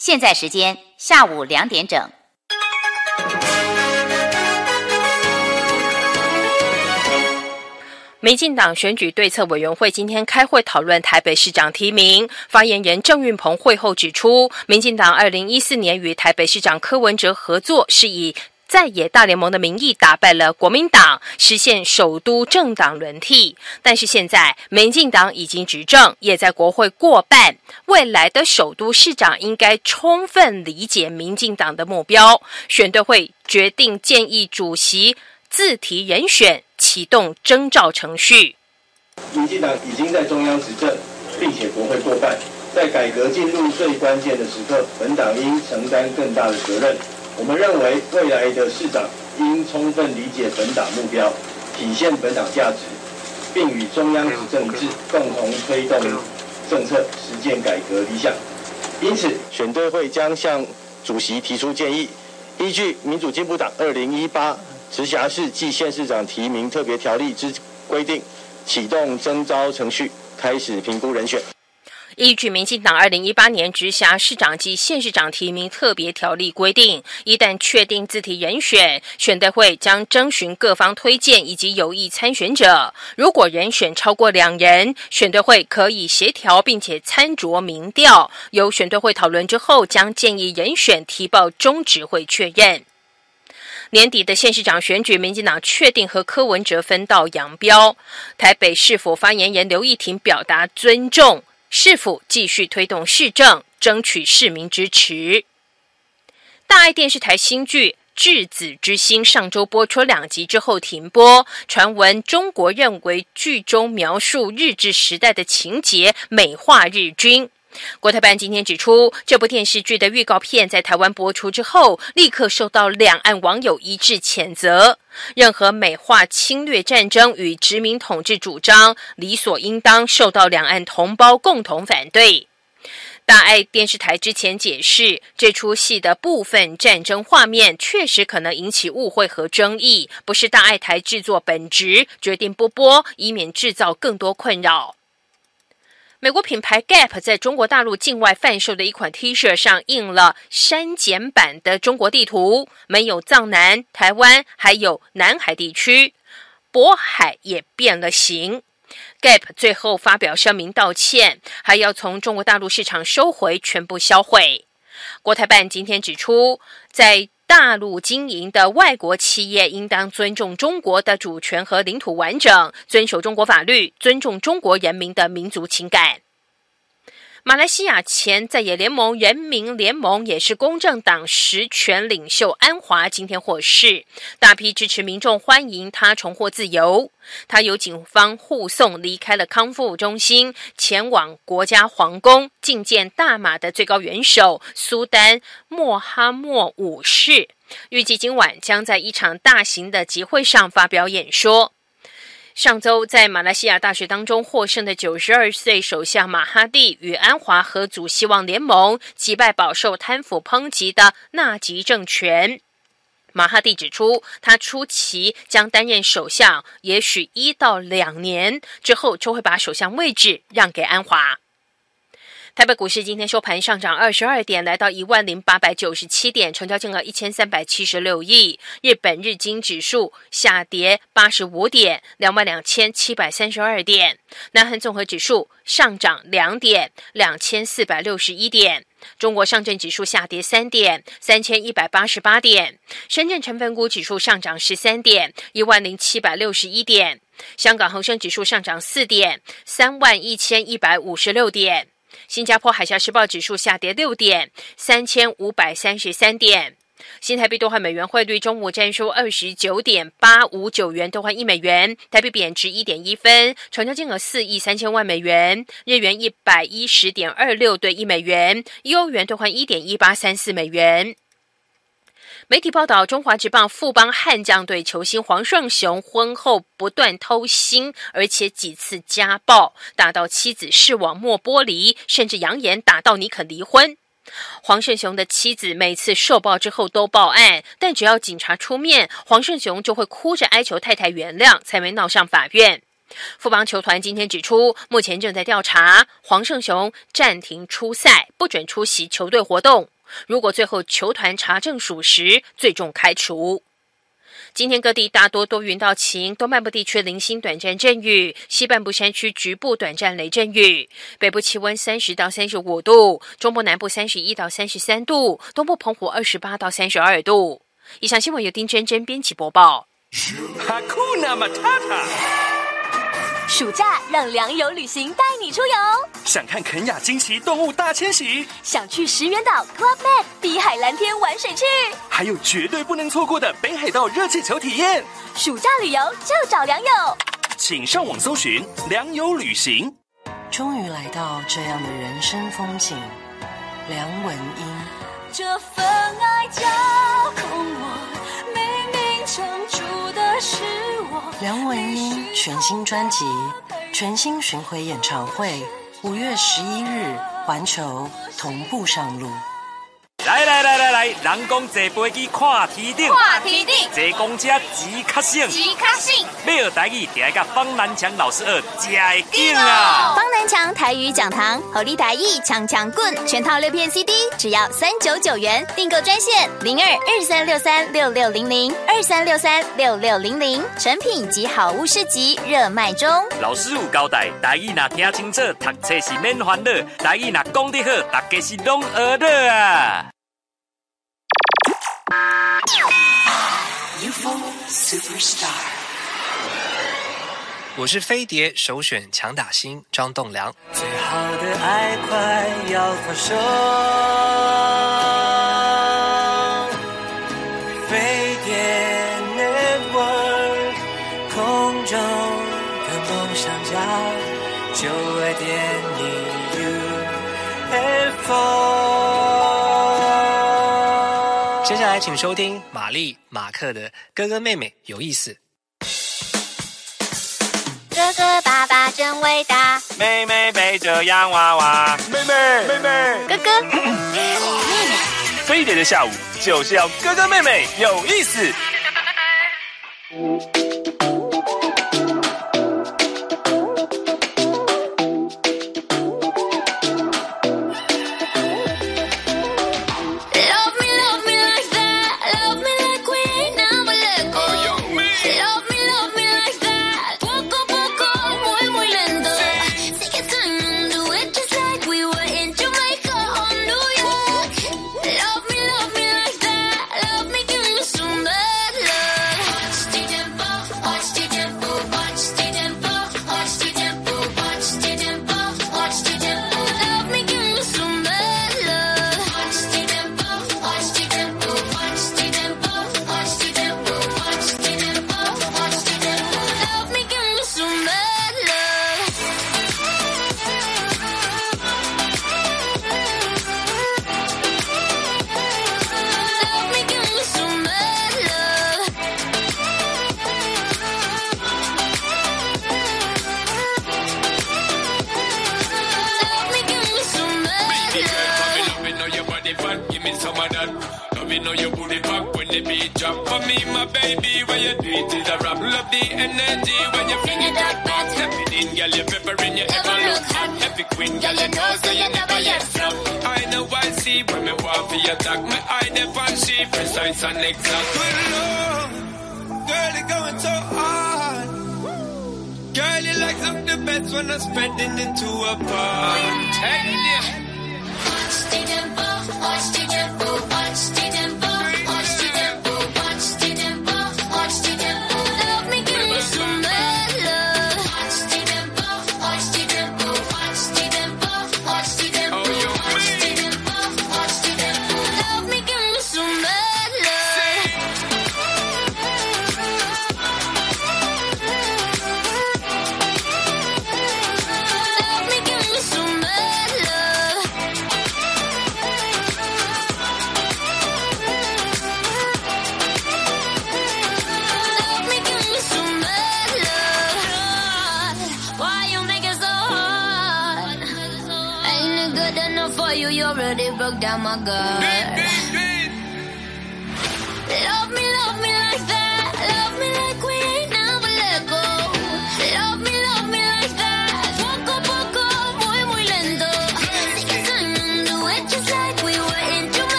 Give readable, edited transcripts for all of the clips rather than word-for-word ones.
现在时间下午2点整。 民进党选举对策委员会今天开会讨论台北市长提名，发言人郑运鹏会后指出，民进党2014年与台北市长柯文哲合作，是以在野大联盟的名义打败了国民党，实现首都政党轮替。但是现在民进党已经执政，也在国会过半，未来的首都市长应该充分理解民进党的目标。选对会决定建议主席自提人选，启动征召程序。 民进党已经在中央执政，并且国会过半，在改革进入最关键的时刻，本党应承担更大的责任。我们认为，未来的市长应充分理解本党目标，体现本党价值，并与中央执政一致，共同推动政策，实践改革理想。因此，选对会将向主席提出建议，依据民主进步党2018直辖市暨县市长提名特别条例之规定，启动征召程序，开始评估人选。 依据民进党2018年直辖市长及县市长提名特别条例规定，一旦确定自提人选，选对会将征询各方推荐以及有意参选者。如果人选超过2人，选对会可以协调并且参酌民调，由选对会讨论之后，将建议人选提报中执会确认。年底的县市长选举，民进党确定和柯文哲分道扬镳。台北市府发言人刘义庭表达尊重，市府继续推动市政，争取市民支持。大爱电视台新剧《稚子之心》上周播出2集之后停播，传闻中国认为剧中描述日治时代的情节美化日军。国台办今天指出，这部电视剧的预告片在台湾播出之后，立刻受到两岸网友一致谴责。任何美化侵略战争与殖民统治主张，理所应当受到两岸同胞共同反对。大爱电视台之前解释，这出戏的部分战争画面确实可能引起误会和争议，不是大爱台制作本职，决定不播，以免制造更多困扰。美国品牌 Gap 在中国大陆境外贩售的一款 T 恤上印了删减版的中国地图，没有藏南、台湾，还有南海地区，渤海也变了形。Gap 最后发表声明道歉，还要从中国大陆市场收回，全部销毁。国台办今天指出，在大陆经营的外国企业应当尊重中国的主权和领土完整，遵守中国法律，尊重中国人民的民族情感。马来西亚前在野联盟人民联盟也是公正党实权领袖安华今天获释，大批支持民众欢迎他重获自由。他由警方护送离开了康复中心，前往国家皇宫觐见大马的最高元首苏丹莫哈默五世，预计今晚将在一场大型的集会上发表演说。上周在马来西亚大选当中获胜的92岁首相马哈蒂与安华合组希望联盟，击败饱受贪腐抨击的纳吉政权。马哈蒂指出，他初期将担任首相，也许1到2年之后就会把首相位置让给安华。台北股市今天收盘上涨22点，来到10897点，成交金额1376亿。日本日经指数下跌85点，22732点。南韩综合指数上涨2点，2461点。中国上证指数下跌3点，3188点。深圳成分股指数上涨13点，10761点。香港恒生指数上涨4点，31156点。新加坡海峡时报指数下跌6点，3533点。新台币兑换美元汇率中午占收29.859元兑换1美元，台币贬值1.1分，成交金额4亿3000万美元，日元110.26兑1美元，欧元兑换1.1834美元。媒体报道，中华职棒富邦悍将队球星黄胜雄婚后不断偷腥，而且几次家暴，打到妻子视网膜剥离，甚至扬言打到你肯离婚。黄胜雄的妻子每次受报之后都报案，但只要警察出面，黄胜雄就会哭着哀求太太原谅，才没闹上法院。 富邦球团今天指出，目前正在调查黄胜雄暂停出赛，不准出席球队活动。如果最后球团查证属实，最重开除。今天各地大多多云到晴，东半部地区零星短暂阵雨，西半部山区局部短暂雷阵雨。北部气温30到35度，中部南部31到33度，东部澎湖28到32度。以上新闻由丁真真编辑播报。 Hakuna Matata。 暑假让良友旅行带你出游， 想看肯亚惊奇动物大迁徙， 想去石原岛 Club Med 碧海蓝天玩水去， 还有绝对不能错过的北海道热气球体验。 暑假旅游就找良友， 请上网搜寻良友旅行。 终于来到这样的人生风景，梁文音。 这份爱交空我，明明撑住的是我。 梁文音全新专辑全新巡回演唱会5月11日环球同步上路。 来，人讲坐飞机看天顶，坐公车钱较省，要学台语，就要甲方南强老师学，才会劲啊！ 方南强台语讲堂，吼你台语强棍，全套6片 CD， 只要399元。订购专线0223636600，23636600，成品及好物市集热卖中。 老师有交代，台语若听清楚，读册是免烦恼；台语若讲得好，大家是拢学得啊！ UFO Superstar， 我是飞碟首选强打星张栋梁。 最好的爱快要发生，飞碟 Network， 空中的梦想家，9爱.UFO。 接下来请收听玛丽马克的哥哥妹妹有意思。 哥哥爸爸真伟大， 妹妹背着洋娃娃，妹妹， 哥哥飞碟的下午就是要哥哥妹妹有意思。 broke down my guard. Love me like that. Love me like we ain't never let go. Love me like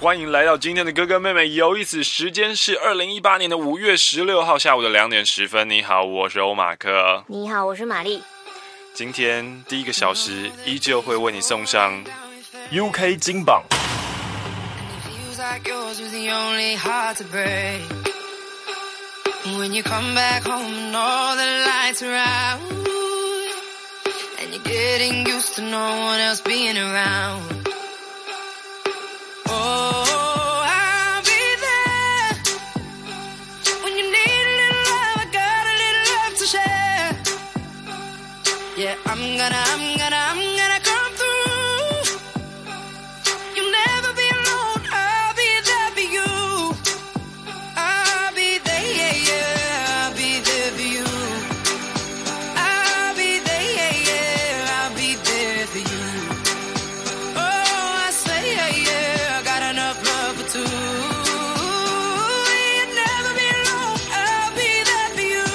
欢迎来到今天的哥哥妹妹有意思，时间是2018年的5月16号下午的2点10分。你好，我是欧马克。 你好，我是玛丽。 今天第1个小时依旧会为你送上 UK 金榜。 When you come back home and all the lights are out, and you're getting used to no one else being around. Oh, I'll be there when you need a little love. I got a little love to share. Yeah, I'm gonna come through. You'll never be alone. I'll be there for you. I'll be there, yeah, yeah. I'll be there for you. I'll be there, yeah, yeah. I'll be there for you. Oh, I say, yeah, yeah. I got enough love for two. You'll never be alone. I'll be there for you.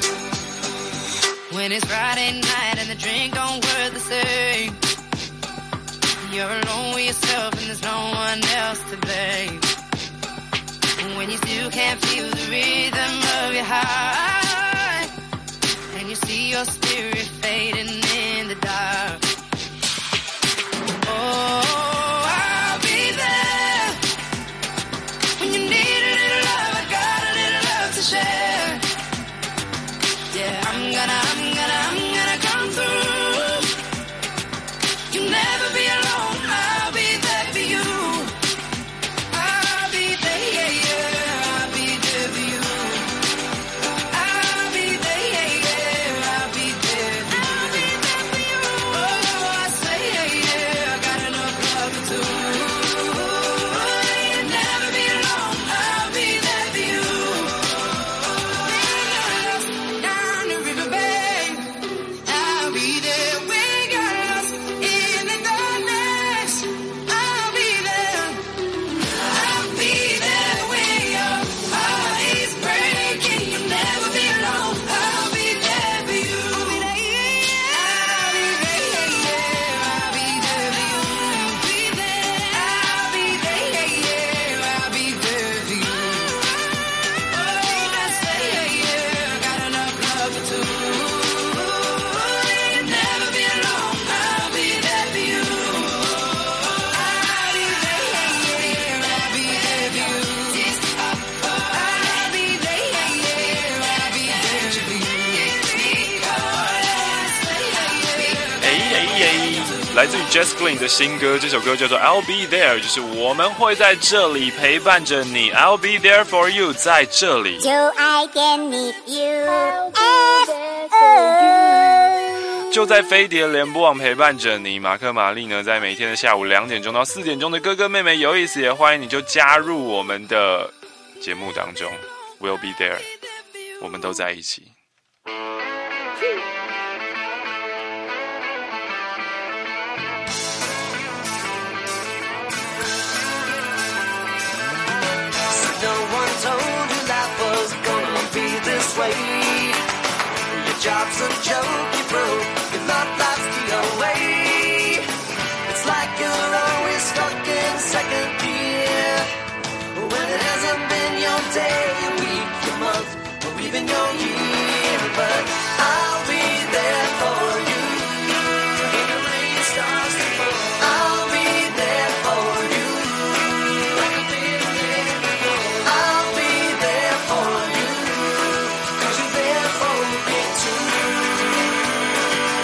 When it's Friday night and the drink don't work the same, you're alone with yourself and there's no one else to blame. When you still can't feel the rhythm of your heart, and you see your spirit fading in the dark. Oh, I'll be there when you need a little love. I got a little love to share. Yeah, I'm gonna come through. You'll never be alone. I'll be there for you. I'll be there, yeah, yeah. I'll be there for you. I'll be there, yeah, yeah. I'll be there for you. I'll be there for you. Oh, I say, yeah, yeah. I got enough love for two. You'll never be alone. I'll be there for you. Down the riverbank, I'll be there. We got lost in the darkness. I'll be there. I'll be there when your heart is breaking. You'll never be alone. I'll be there for you. I'll be there, yeah. I'll be there for you. I'll be there, yeah. I'll be there for you. Oh, I say, yeah, yeah. I got enough love for two. You'll never be alone. I'll be there for you. I'll be there, yeah. I'll be there for you. I'll be there, yeah. I'll be there for you. 来自于 Jess Glynn 的新歌，这首歌叫做 I'll Be There， 就是我们会在这里陪伴着你。I'll be there for you， 在这里。 就爱点你 you， 就在飞碟联播网陪伴着你。马克玛丽呢，在每天的下午2点钟到4点钟的哥哥妹妹有意思，也欢迎你就加入我们的节目当中。We'll be there， 我们都在一起。 No one told you life was gonna be this way. Your job's a joke, you broke, your love life's the away. It's like you're always stuck in second gear, when it hasn't been your day, your week, your month, or even your year. But I'll be there for you when the rain starts to fall. I'll be there for you like I've been there before. I'll be there for you 'cause you're there for me too.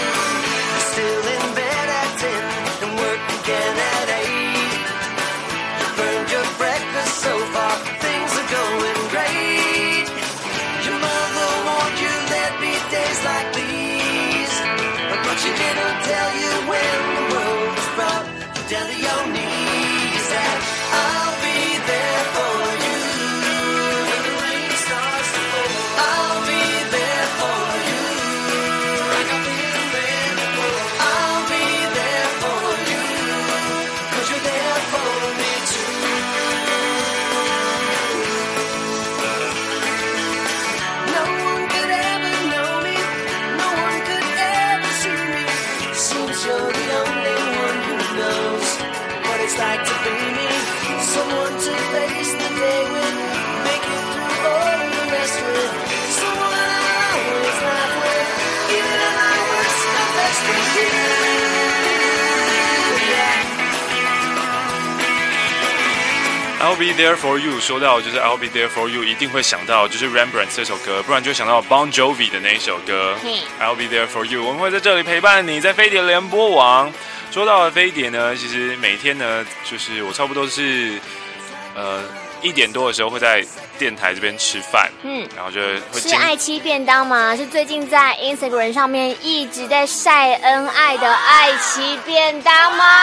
I'll be there for you， 说到就是 I'll be there for you， 一定会想到就是 Rembrandt 这首歌，不然就会想到 Bon Jovi 的那一首歌。I'll be there for you， 我们会在这里陪伴你，在飞碟联播网。说到了飞碟呢，其实每天呢，就是我差不多是1点多的时候会在电台这边吃饭，然后就会吃爱妻便当吗？是最近在 Instagram 上面一直在晒恩爱的爱妻便当吗？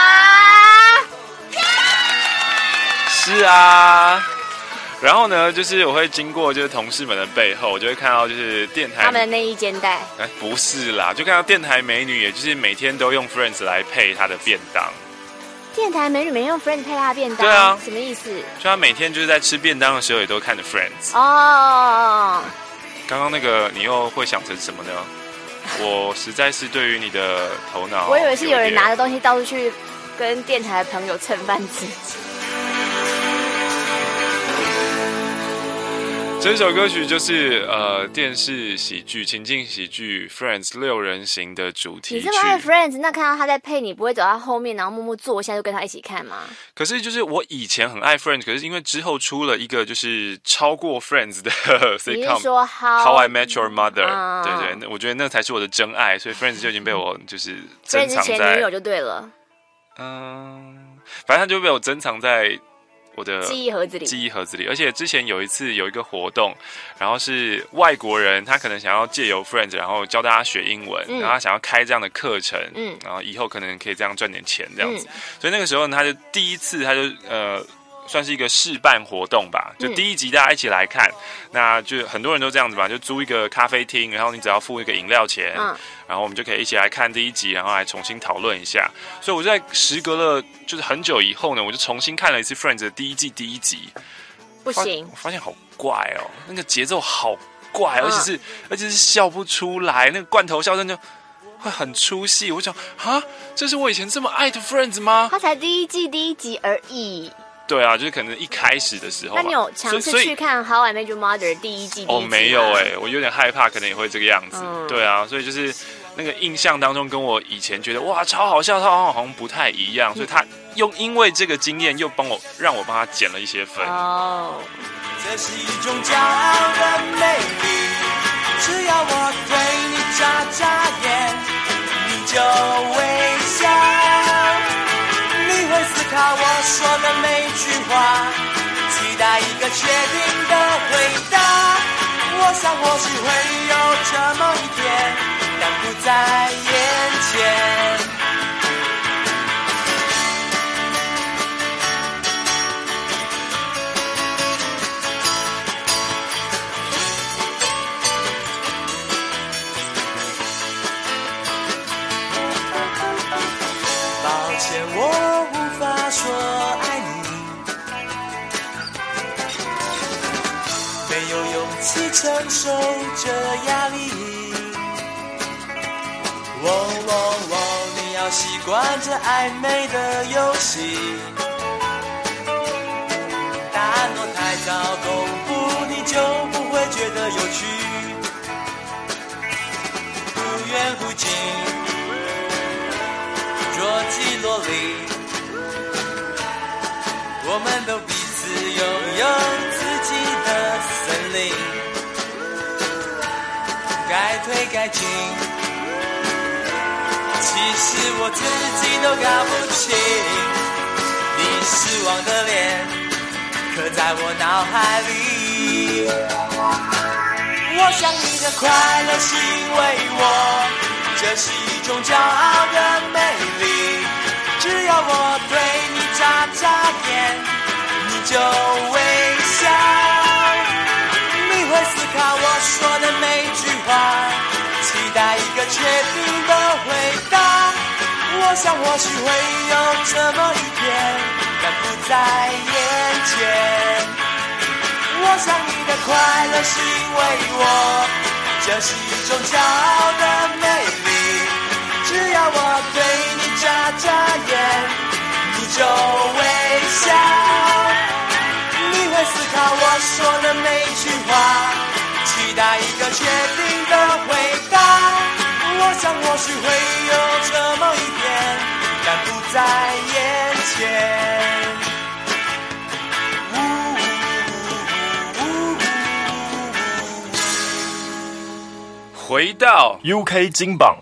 是啊。然后呢，就是我会经过就是同事们的背后，我就会看到就是电台他们的内衣肩带。 不是啦，就看到电台美女，也就是每天都用 Friends 来配她的便当。 电台美女每天用 Friends 配她的便当， 对啊， 什么意思？ 就她每天就是在吃便当的时候也都看着 Friends。 哦， 刚刚那个你又会想成什么呢？我实在是对于你的头脑， 我以为是有人拿着东西到处去跟电台的朋友蹭饭吃。 这首歌曲就是电视喜剧情境喜剧 Friends 6人行的主题曲。 你这么爱 Friends， 那看到他在配，你不会走到后面，然后默默坐下就跟他一起看吗？ 可是就是我以前很爱 Friends， 可是因为之后出了一个就是超过 Friends 的 sitcom， 你是说 How I Met Your Mother？对对，我觉得那才是我的真爱，所以 Friends 就已经被我就是珍藏在 Friends 前女友就对了。 反正他就被我珍藏在我的记忆盒子里， 而且之前有一次有一个活动，然后是外国人，他可能想要借由 Friends， 然后教大家学英文，然后他想要开这样的课程，然后以后可能可以这样赚点钱这样子，所以那个时候呢，他就第一次他就算是一个试办活动吧，就第一集大家一起来看，那就很多人都这样子嘛，就租一个咖啡厅，然后你只要付一个饮料钱，然后我们就可以一起来看第一集，然后来重新讨论一下。所以我在时隔了就是很久以后呢，我就重新看了一次 Friends 的第一季第一集。 不行， 我发现好怪哦，那个节奏好怪，而且是笑不出来，那个罐头笑声就会很出戏。我想啊，这是我以前这么爱的 Friends 吗？ 他才第一季第一集而已。 对啊，就是可能一开始的时候。 那你有尝试去看《How I Met Your Mother》第一季？ 没有我有点害怕，可能也会这个样子。对啊，所以就是那个印象当中，跟我以前觉得哇超好笑，好像不太一样。所以他因为这个经验，又让我帮他减了一些分。 这是一种骄傲的魅力，只要我对你眨眨眼，你就微笑。你会思考我说的每句话，期待一个确定的回答。我想或许会有这么一天，但不在眼前。抱歉，我无法说爱你，没有勇气承受这压力。你要习惯这暧昧的游戏。答案若太早公布，你就不会觉得有趣。忽远忽近，若即若离，我们都彼此拥有自己的森林，该退该进，其实我自己都搞不清。你失望的脸刻在我脑海里，我想你的快乐是因为我，这是一种骄傲的魅力。只要我对你眨眨眼，你就微笑。你会思考我说的每句话，期待一个确定的回答。我想或许会有这么一天，但不在眼前。我想你的快乐是因为我，这是一种骄傲的魅力。只要我对你眨眨眼，你就微笑。你会思考我说的每句话，期待一个确定的回答。我想或许会有这么一天，但不在眼前。 回到 UK 金榜。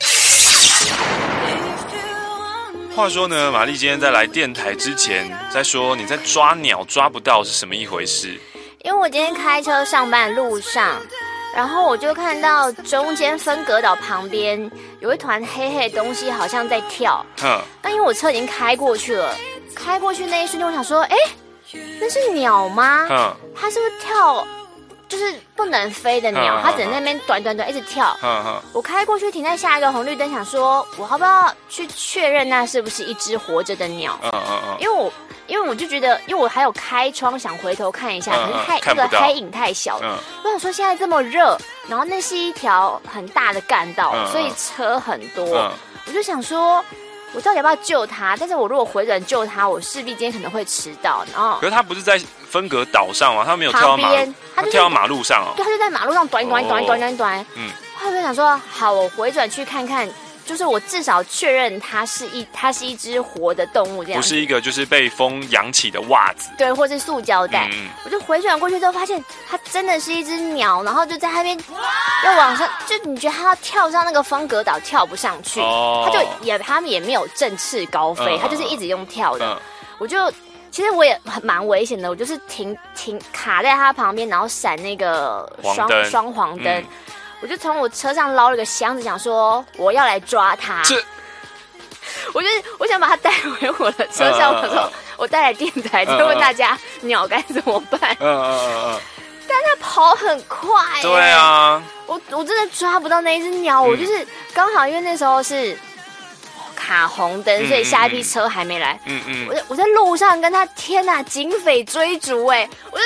话说呢，玛丽今天在来电台之前，在说你在抓鸟抓不到是什么一回事？ 因为我今天开车上班的路上，然后我就看到中间分隔岛旁边有一团黑黑的东西，好像在跳。但因为我车已经开过去了，开过去那一瞬间，我想说，那是鸟吗？它是不是跳？就是不能飞的鸟，它只能在那边短一直跳。我开过去停在下一个红绿灯，想说我要不要去确认那是不是一只活着的鸟？因为我就觉得，因为我还有开窗想回头看一下，可是那个黑影太小了。我想说现在这么热，然后那是一条很大的干道，所以车很多。我就想说，我到底要不要救它？但是我如果回转救它，我势必今天可能会迟到。然后， 可是它不是在分隔岛上吗？它没有跳到马路，它跳到马路上哦。 对，它就在马路上短。后来我就想说，好，我回转去看看，就是我至少确认它是一只活的动物，这样不是一个就是被风扬起的袜子， 对，或是塑胶袋。我就回转过去之后，发现它真的是一只鸟，然后就在那边要往上，就你觉得它要跳上那个分隔岛跳不上去，它们也没有振翅高飞，它就是一直用跳的。其实我也蛮危险的，我就是停卡在它旁边，然后闪那个双黄灯。我就从我车上捞了个箱子，想说我要来抓它。我想把它带回我的车上。我说我带来电台，就问大家鸟该怎么办。但它跑很快。 对啊， 我真的抓不到那一只鸟。我就是刚好因为那时候是卡红灯，所以下一批车还没来。我在路上跟他，天哪，警匪追逐我说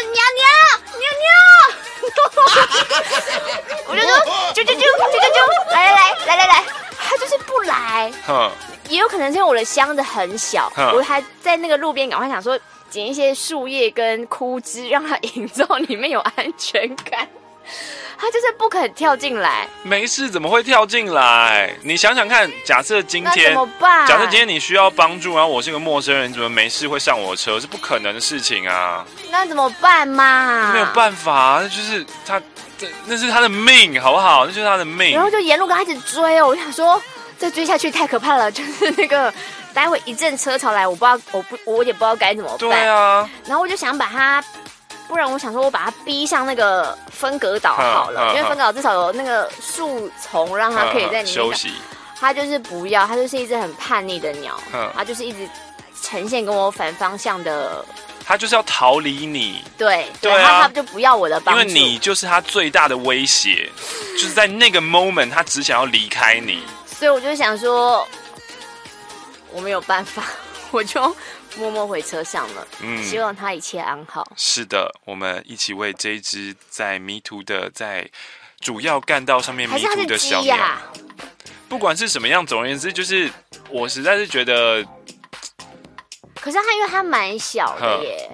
鸟，我就说啾，来，他就是不来。也有可能是因为我的箱子很小，我还在那个路边赶快想说捡一些树叶跟枯枝，让它营造里面有安全感。他就是不肯跳进来。 没事，怎么会跳进来？你想想看，假设今天， 那怎么办？ 假设今天你需要帮助，然后我是个陌生人，怎么没事会上我的车？是不可能的事情啊。 那怎么办嘛？ 没有办法，那就是他，那是他的命，好不好？那就是他的命。 然后就沿路跟他一直追哦，我想说，再追下去太可怕了，就是那个待会一阵车潮来，我也不知道该怎么办。 对啊。 然后我就想把他。不然我想说，我把它逼上那个分隔岛好了，因为分隔岛至少有那个树丛，让它可以在里面休息。 它就是不要，它就是一只很叛逆的鸟，它就是一直呈现跟我反方向的。 它就是要逃离你。 对啊， 它就不要我的帮助， 因为你就是它最大的威胁，就是在那个 moment， 它只想要离开你。 所以我就想说，我没有办法，我就。默默回车上了，希望他一切安好。 是的，我们一起为这一只在迷途的在主要干道上面迷途的小鸟，不管是什么样，总而言之，就是我实在是觉得， 可是它因为它蛮小的耶，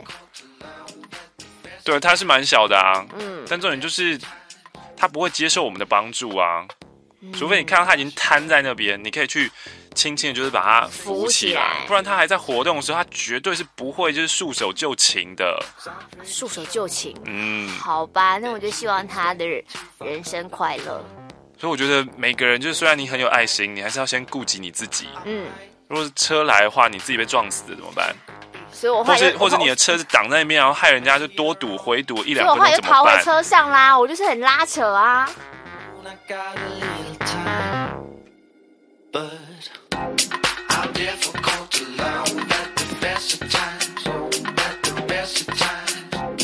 对，它是蛮小的啊，但重点就是它不会接受我们的帮助啊，除非你看到它已经瘫在那边，你可以去。轻轻的，就是把它扶起来，不然它还在活动的时候，它绝对是不会就是束手就擒的。 束手就擒，好吧，那我就希望他的人生快乐。 所以我觉得每个人，就是虽然你很有爱心，你还是要先顾及你自己。如果是车来的话，你自己被撞死了怎么办？ 所以我或者你的车子挡在那边，然后害人家就多堵回堵1-2分钟怎么办？ 所以我后来就逃回车上啦，我就是很拉扯啊。How difficult to love at the best of times, at the best of times.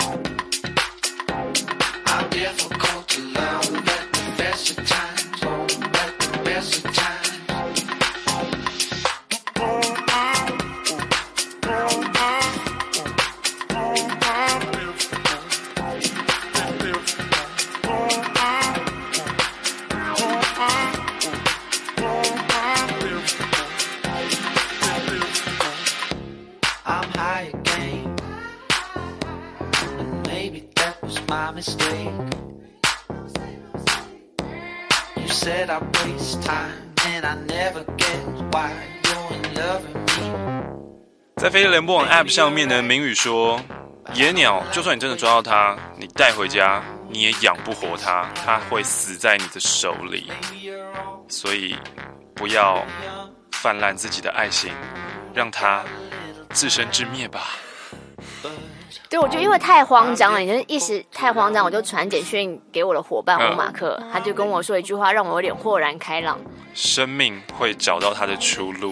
How difficult to love at the best of times, at the best of times. My mistake. You said I waste time and I never get why you're in love with me. 在飞碟联播网 App 上面呢，明宇说，野鸟就算你真的抓到它，你带回家你也养不活它，它会死在你的手里。所以不要泛滥自己的爱心，让它自生自灭吧。 对，我觉得因为太慌张了，你就是一时太慌张，我就传简讯给我的伙伴欧马克，他就跟我说一句话，让我有点豁然开朗。 生命会找到它的出路。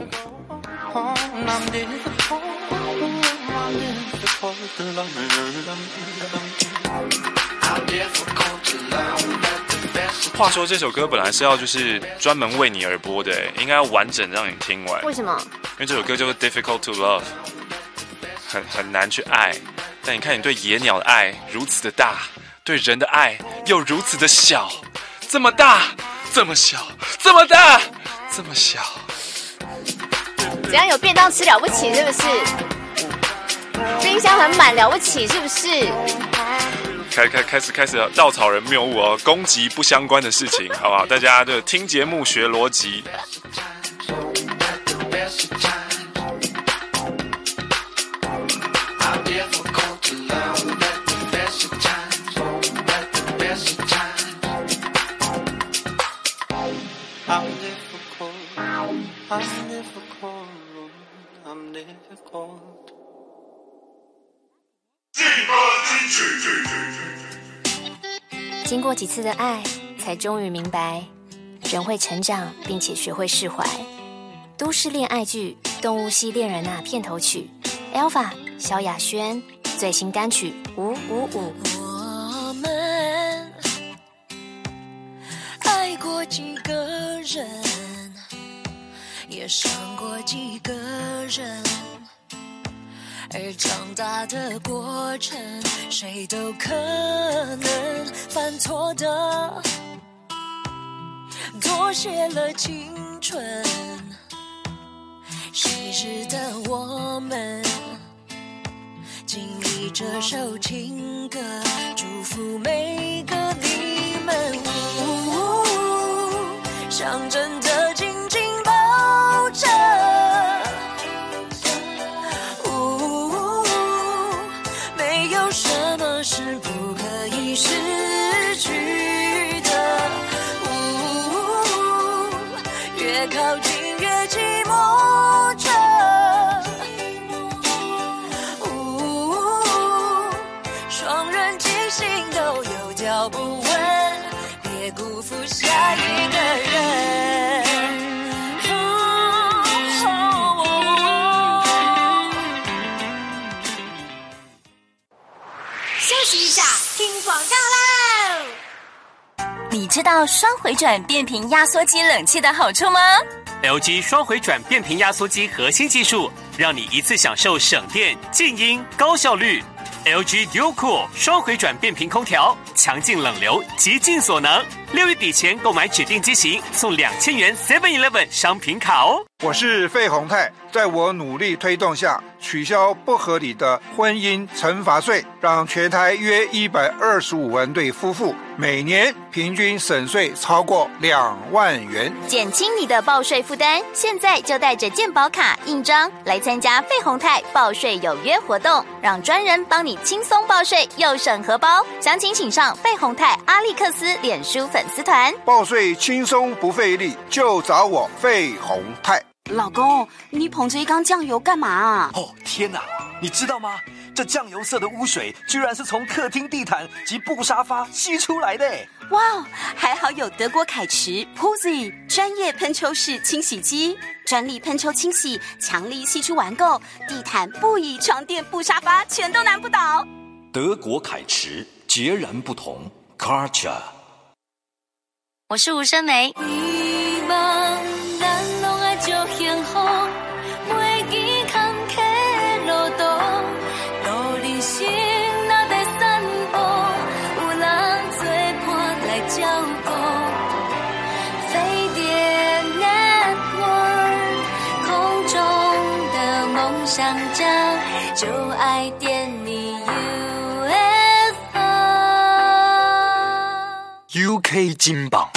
话说这首歌本来是要就是专门为你而播的，应该要完整让你听完。 为什么？ 因为这首歌叫做 Difficult to Love， 很难去爱。但你看你对野鸟的爱如此的大，对人的爱又如此的小，这么大，这么小，这么大，这么小。 怎样有便当吃了不起是不是？冰箱很满了不起是不是？ 开始稻草人谬误哦，攻击不相关的事情，好不好？大家就听节目学逻辑。 经过几次的爱，才终于明白，人会成长，并且学会释怀。都市恋爱剧《动物系恋人》片头曲 ，Alpha 萧亚轩最新单曲555。 我们爱过几个人，也伤过几个人。而长大的过程，谁都可能犯错的，妥协了青春。昔日的我们，经历这首情歌，祝福每个你们。想真的紧紧抱着。是不可以失去的，越靠近越寂寞着，双人即兴都有脚不稳，别辜负下一个人。 休息一下，听广告喽！ 你知道双回转变频压缩机冷气的好处吗？ LG 双回转变频压缩机核心技术，让你一次享受省电、静音、高效率。LG DualCool 双回转变频空调，强劲冷流，极尽所能。6月底前购买指定机型，送2000元 7-Eleven 商品卡哦。 我是费鸿泰，在我努力推动下，取消不合理的婚姻惩罚税，让全台约125万对夫妇每年平均省税超过2万元， 减轻你的报税负担。现在就带着健保卡印章来参加费鸿泰报税有约活动，让专人帮你轻松报税又省荷包。详情请上费鸿泰阿力克斯脸书粉丝团。 报税轻松不费力，就找我费鸿泰。 老公，你捧着一缸酱油干嘛啊？ 哦，天哪！你知道吗？这酱油色的污水居然是从客厅地毯及布沙发吸出来的！ 哇，还好有德国凯驰 Pussy 专业喷抽式清洗机，专利喷抽清洗，强力吸出顽垢，地毯、布椅、床垫、布沙发全都难不倒。 德国凯驰截然不同 ，Karcher。 我是吴声梅。 希望咱拢爱足幸福，袂记坎坷路途，路人生若在散步，有人做伴来照顾。飞碟 Network 空中的梦想家，就爱点你 UFO。UK 金榜。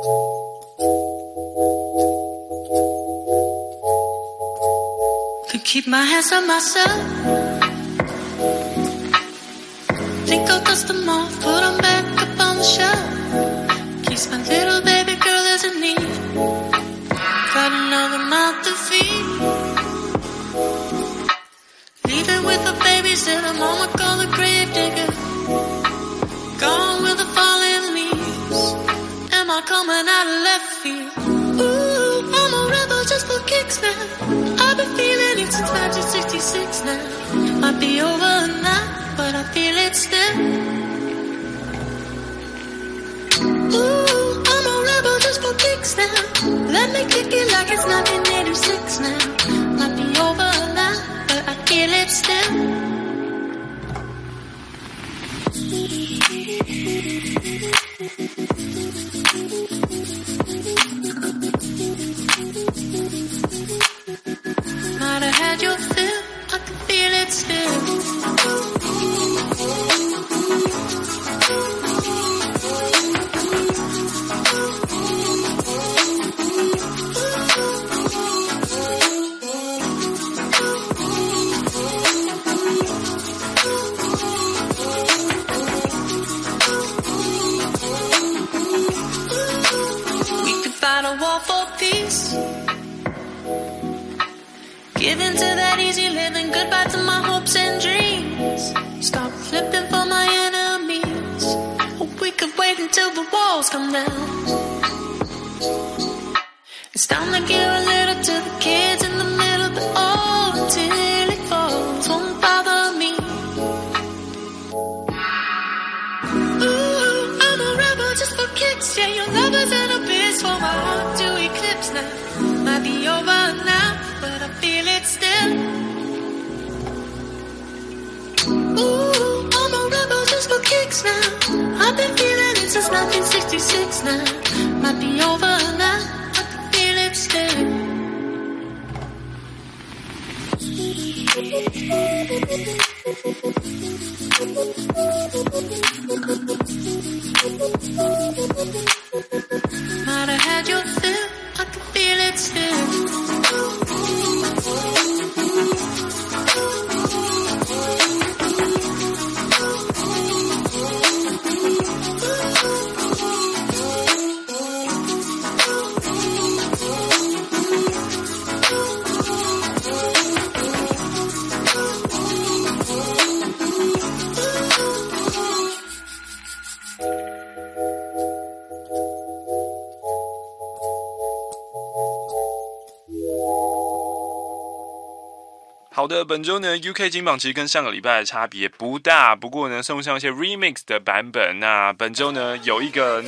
The Keep my hands on myself. Think I'll dust them off, put them back up on the shelf. Kiss my little baby girl as a need. Got another mouth to feed. Leave it with the babysitter, mama call the grave digger. Gone with the falling leaves. Am I coming out of left field? Ooh, I'm a rebel just for kicks now. I've been feeling it since 1966 now. Might be over now, but I feel it still. Ooh, I'm a rebel just for kicks now. Let me kick it like it's 1986 now. Might be over now, but I feel it still. Might have had your fill, I can feel it still. We could fight a war for peace. Give in to that easy living, goodbye to my hopes and dreams. Stop flipping for my enemies. Hope we could wait until the walls come down. It's time to give a little to the kids in the middle, but oh, until it falls, won't bother me. Ooh, I'm a rebel just for kicks. Yeah, your lovers and a bitch for my heart to eclipse now. Might be over now, but I feel it still. Ooh, I'm a rebel just for kicks now. I've been feeling it since 1966 now. Might be over now, I can feel it still. Might have had your fill, I can feel it still. 好的，本周呢 UK 金榜其实跟上个礼拜的差别不大，不过呢送上一些 remix 的版本。那本周呢有一个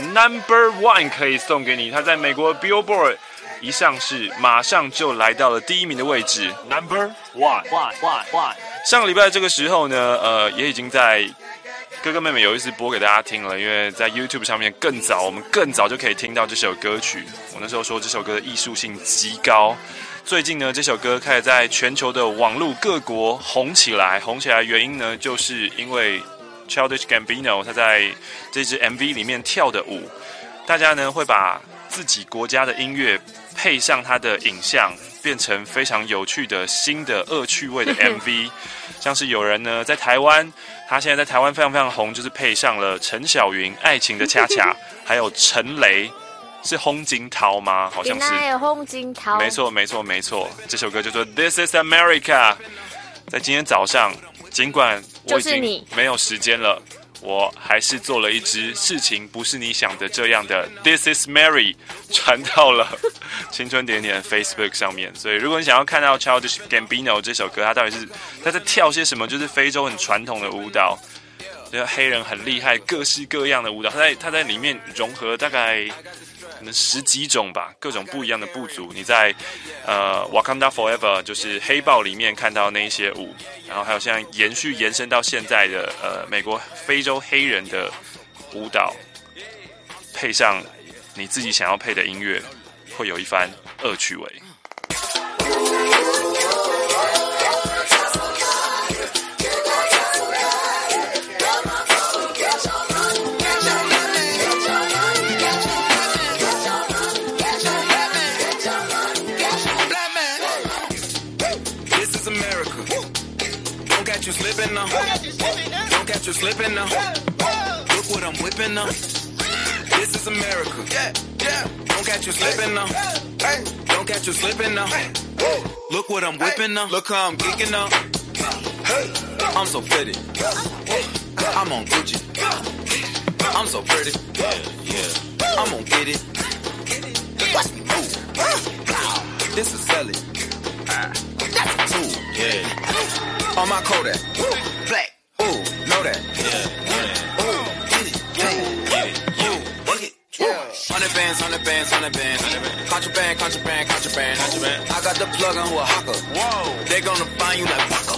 No.1 可以送给你，它在美国 Billboard 一上市，马上就来到了第1名的位置。No.1。上个礼拜这个时候呢，也已经在哥哥妹妹有意思播给大家听了，因为在 YouTube 上面更早，我们更早就可以听到这首歌曲。我那时候说这首歌的艺术性极高。最近呢，这首歌开始在全球的网络各国红起来。红起来的原因呢，就是因为 Childish Gambino 他在这支 MV 里面跳的舞，大家呢会把自己国家的音乐配上他的影像，变成非常有趣的新的恶趣味的 MV。像是有人呢在台湾，他现在在台湾非常非常红，就是配上了陈小云《爱情的恰恰》，还有陈雷。是홍金涛吗？好像是。 홍金涛。 没错，没错，没错。这首歌叫做《This Is America》。在今天早上，尽管我已经没有时间了，我还是做了一支事情不是你想的这样的《This Is Mary》传到了青春点点 Facebook 上面。所以，如果你想要看到 Childish Gambino 这首歌，他到底是他在跳些什么？就是非洲很传统的舞蹈。黑人很厉害，各式各样的舞蹈，他在里面融合大概可能10几种吧，各种不一样的部族。你在Wakanda Forever 就是黑豹里面看到那一些舞，然后还有像延伸到现在的美国非洲黑人的舞蹈，配上你自己想要配的音乐，会有一番恶趣味。 America. Don't catch you slipping now. Don't catch you slipping now. Look what I'm whipping now. This is America. Don't catch you slipping now. Don't catch you slipping now. Look what I'm whipping now. Look how I'm geeking now. I'm so pretty. I'm on Gucci. I'm so pretty. I'm gonna get it. Watch me move. This is Sally. That's a tool. On my Kodak. Black. Ooh, know that. Ooh, get it. Get it. Look it. 100 bands, 100 bands, 100 bands. Contraband, contraband, contraband. I got the plug on who a hawker. Whoa. They gonna find you like Waka.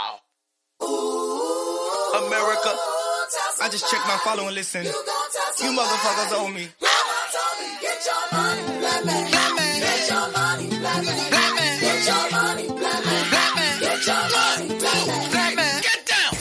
America. I just checked my follow and listen. You motherfuckers owe me. Get your money, black man. Black man. Get your money, black man. Black man. Get your money, black man. Black man. Get your money, black man. Black man. Get down.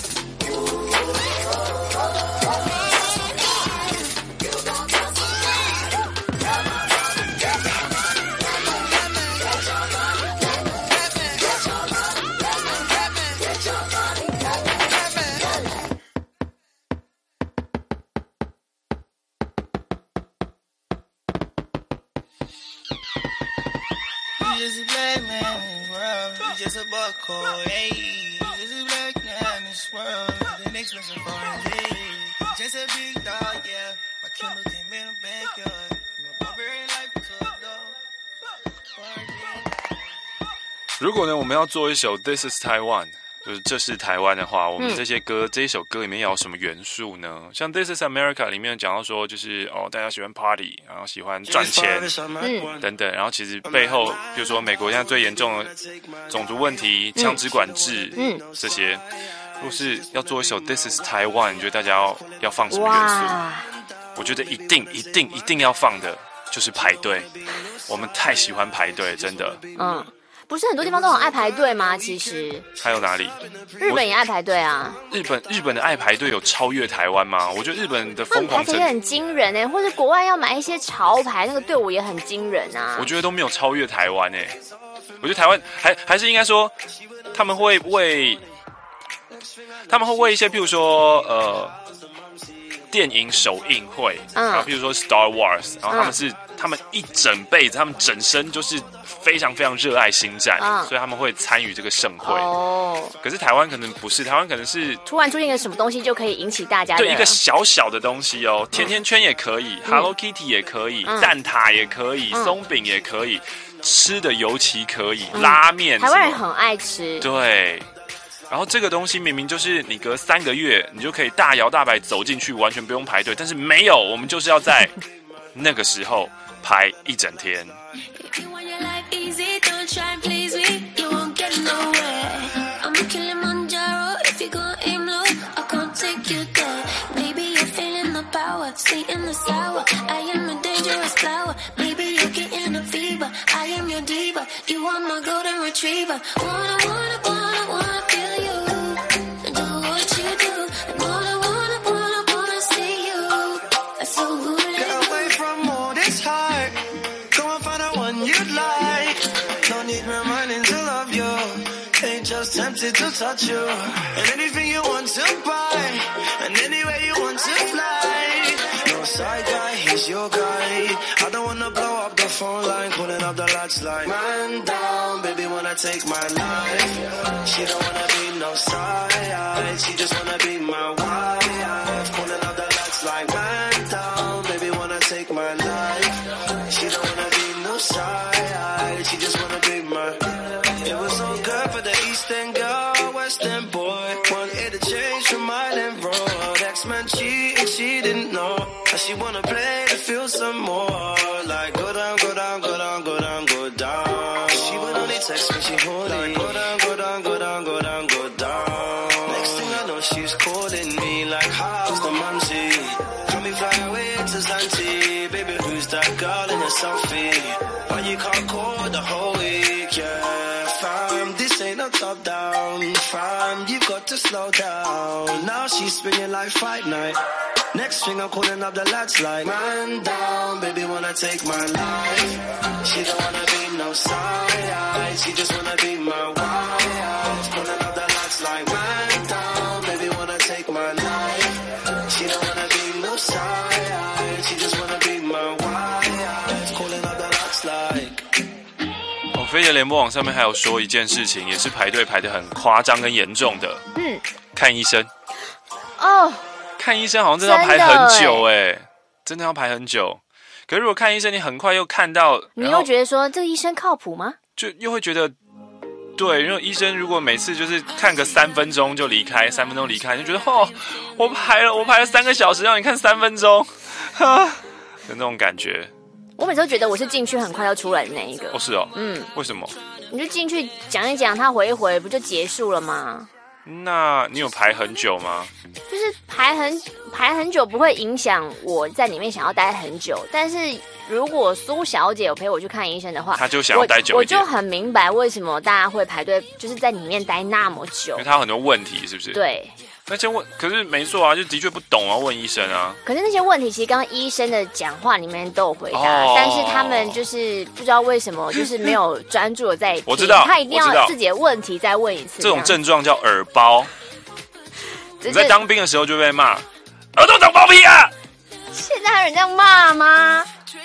Just a black man in this world. He's just a buckhole, hey. Just a black man in this world. The next one's a foreign day. Just a big dog, yeah. My Kindle came in the backyard. My barbarian life could go. 如果呢，我们要做一首 This is Taiwan， 就是这是台湾的话，我们这些歌，这一首歌里面要有什么元素呢？像 This is America 里面讲到说，就是大家喜欢 party， 然后喜欢赚钱，等等，然后其实背后，比如说美国现在最严重的种族问题、枪支管制，这些，如果是要做一首 This is Taiwan， 你觉得大家要放什么元素？我觉得一定要放的就是排队，我们太喜欢排队，真的。 不是很多地方都很爱排队吗？其实还有哪里？ 日本也爱排队啊。 日本的爱排队有超越台湾吗？我觉得日本的疯狂程度也很惊人哎，或者国外要买一些潮牌，那个队伍也很惊人啊。 我觉得都没有超越台湾哎。我觉得台湾还是应该说，他们会为一些，譬如说电影首映会，然后譬如说 Star Wars， 然后他们一整辈子，他们整生就是非常非常热爱星战，所以他们会参与这个盛会。可是台湾可能不是，台湾可能是突然出现一个什么东西就可以引起大家的， 对，一个小小的东西哦，甜甜圈也可以，Hello Kitty 也可以，蛋挞也可以，松饼也可以，吃的尤其可以，拉面， 台湾人很爱吃， 对。然后这个东西明明就是你隔3个月你就可以大摇大摆走进去，完全不用排队，但是没有，我们就是要在那个时候排一整天。 Tempted to touch you, and anything you want to buy, and anywhere you want to fly. No side guy, he's your guy. I don't wanna blow up the phone line, calling up the lights like man down, baby wanna take my life. She don't wanna be no side, she just wanna be my wife. Calling up the lights like man down, baby wanna take my life. She don't wanna be no side, she just wanna be my. It was so good for the Eastern girl, Western boy. Wanted to change from Island Road. X-Men cheating, she didn't know. Now she wanna play to feel some more. Like go down, go down, go down, go down, go down. She would only text me, she hold like go down, go down, go down, go down, go down. Next thing I know, she's calling me like how's the mumsy? Can we fly away to Zante? Baby, who's that girl in a selfie? Why you can't call the whole week, yeah? Fam, this ain't no top down. Fam, you've got to slow down. Now she's spinning like Fight Night. Next thing I'm calling up the lads like man down, baby wanna take my life. She don't wanna be no side, she just wanna be my wife. 列联播网上面还有说一件事情，也是排队排得很夸张跟严重的。看医生。 哦， 看医生好像真的要排很久真的要排很久。可是如果看医生，你很快又看到， 你又觉得说这个医生靠谱吗？ 就又会觉得，对，因为医生如果每次就是看个3分钟就离开，3分钟离开，就觉得我排了3个小时，让你看3分钟，有那种感觉。 我每次都觉得我是进去很快要出来的那一个。 哦，是哦，为什么？ 你就进去讲一讲，他回一回，不就结束了吗？ 那你有排很久吗？ 就是排很久不会影响我在里面想要待很久，但是如果苏小姐有陪我去看医生的话， 她就想要待久一点。 我就很明白为什么大家会排队，就是在里面待那么久， 因为她有很多问题，是不是？ 对。 那些问，可是没错啊，就的确不懂啊，问医生啊。 可是那些问题，其实刚刚医生的讲话里面都有回答，但是他们就是不知道为什么，就是没有专注的在听。 我知道， 他一定要自己的问题再问一次。 这种症状叫耳包。你在当兵的时候就被骂，耳朵长包皮啊！ 现在还有人这样骂吗？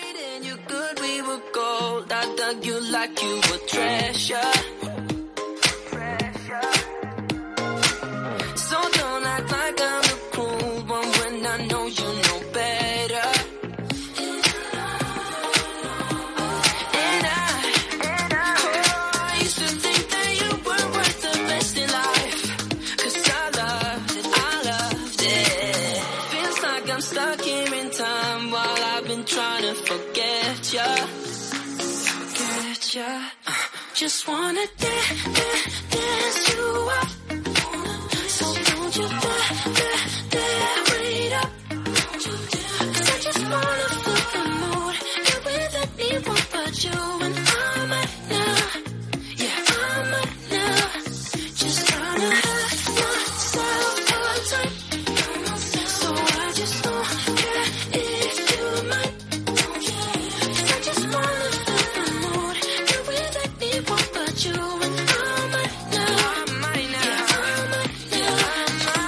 Just wanna dance you up. So don't you dare wait up. 'Cause I just wanna flip the mood. You're with anyone but you, and I'm right now. Yeah, I'm right now. Just trying to have myself a time. So I just don't care if you might. 'Cause I just wanna flip the mood. You're with anyone but you, and I'm right now. I'm right now. Yeah, I'm right now.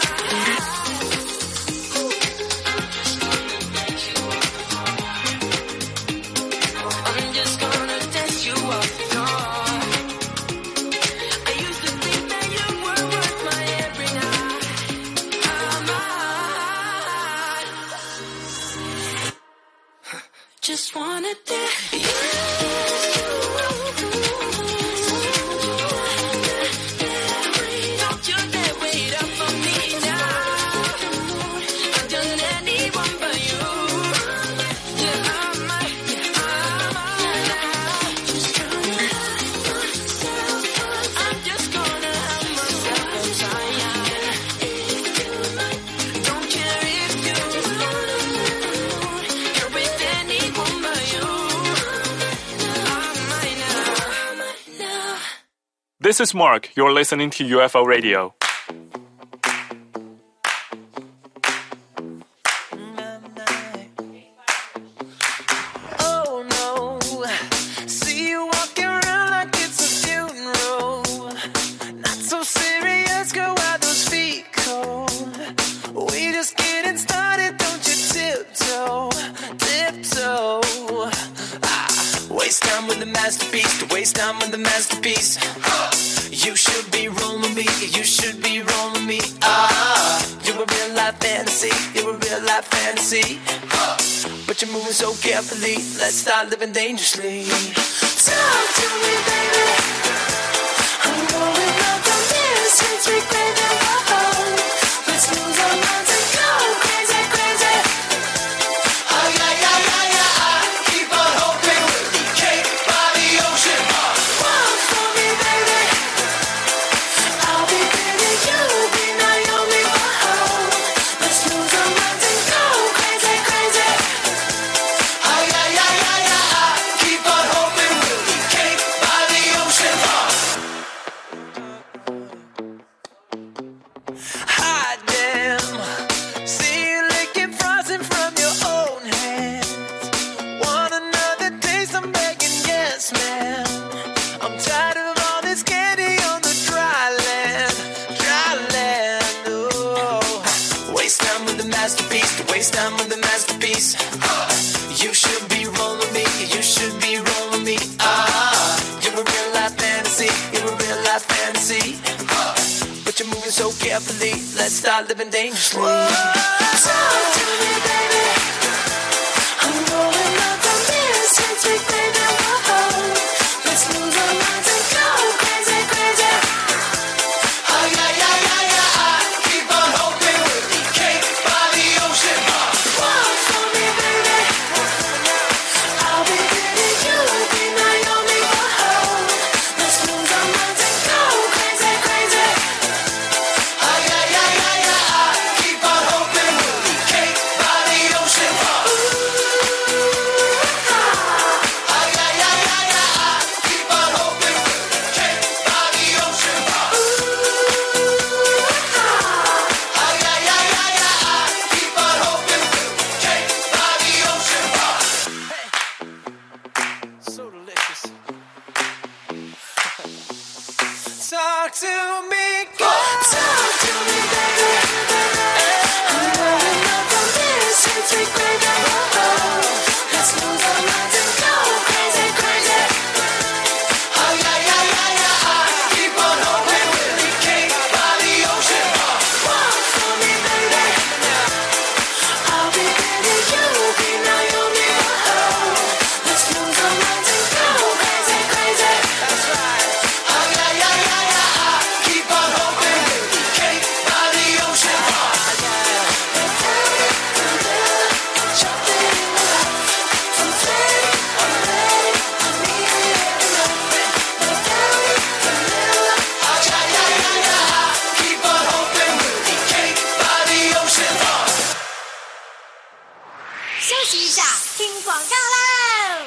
I'm just gonna dance you up. I used to think that you were worth my every night. Just wanna dance you up. Don't you dare wait up for me now. I've done anyone but you. Yeah, I'm right. Yeah, I'm right. Just gonna have myself a time. I'm just gonna have myself a time. If you might, don't care if you might. You're with anyone but you. I'm right now. This is Mark. You're listening to UFO Radio. Oh no, see you walking around like it's a funeral. Not so serious, girl, why those feet cold? We just getting started, don't you tiptoe, tiptoe. Waste time with the masterpiece, to waste time with the masterpiece. You should be rolling me, you should be rolling me. You're a real life fantasy, you're a real life fantasy. But you're moving so carefully, let's start living dangerously. Talk to me, baby. I'm going up on this sweet, sweet baby. Oh, let's lose our minds and go crazy, crazy. Oh yeah, yeah, yeah, yeah. Keep on hoping we'll be cake by the ocean. Walk for me, baby. I'll be Billy, you'll be Naomi. Oh, let's lose our minds and go crazy, crazy. Oh yeah, yeah, yeah, yeah. Keep on hoping we'll be cake by the ocean. so carefully. Let's start living dangerously. Talk to me, baby. I'm rolling up on this sweet baby. Whoa, let's lose our minds and go crazy, crazy. Oh yeah, yeah, yeah, yeah. I keep on hoping we'll be cake by the ocean. Walk for me, baby. I'll be Diddy, you'll be Naomi. Whoa, let's lose our minds and go crazy, crazy. Oh yeah, yeah, yeah, yeah. I keep on hoping we'll be cake by the ocean. Oh yeah, yeah, yeah, yeah. I keep on hoping we'll be cake by the ocean. Oh yeah, yeah, yeah, yeah. I keep on hoping we'll be cake by the ocean. So delicious. Talk to me, girl. Talk to me, baby. I'm rolling up on this sweet baby. Whoa, let's lose our minds and go crazy, crazy. Oh yeah, yeah, yeah, yeah. I keep on hoping we'll be cake by the ocean. Walk for me, baby. I'll be Diddy, you'll be Naomi. Whoa, let's lose our minds and go crazy, crazy. That's right. Oh yeah, yeah, yeah, yeah. I keep on hoping we'll be cake by the ocean. Oh yeah, yeah, yeah, yeah. I keep on hoping we'll be cake by the ocean. 休息一下，听广告喽。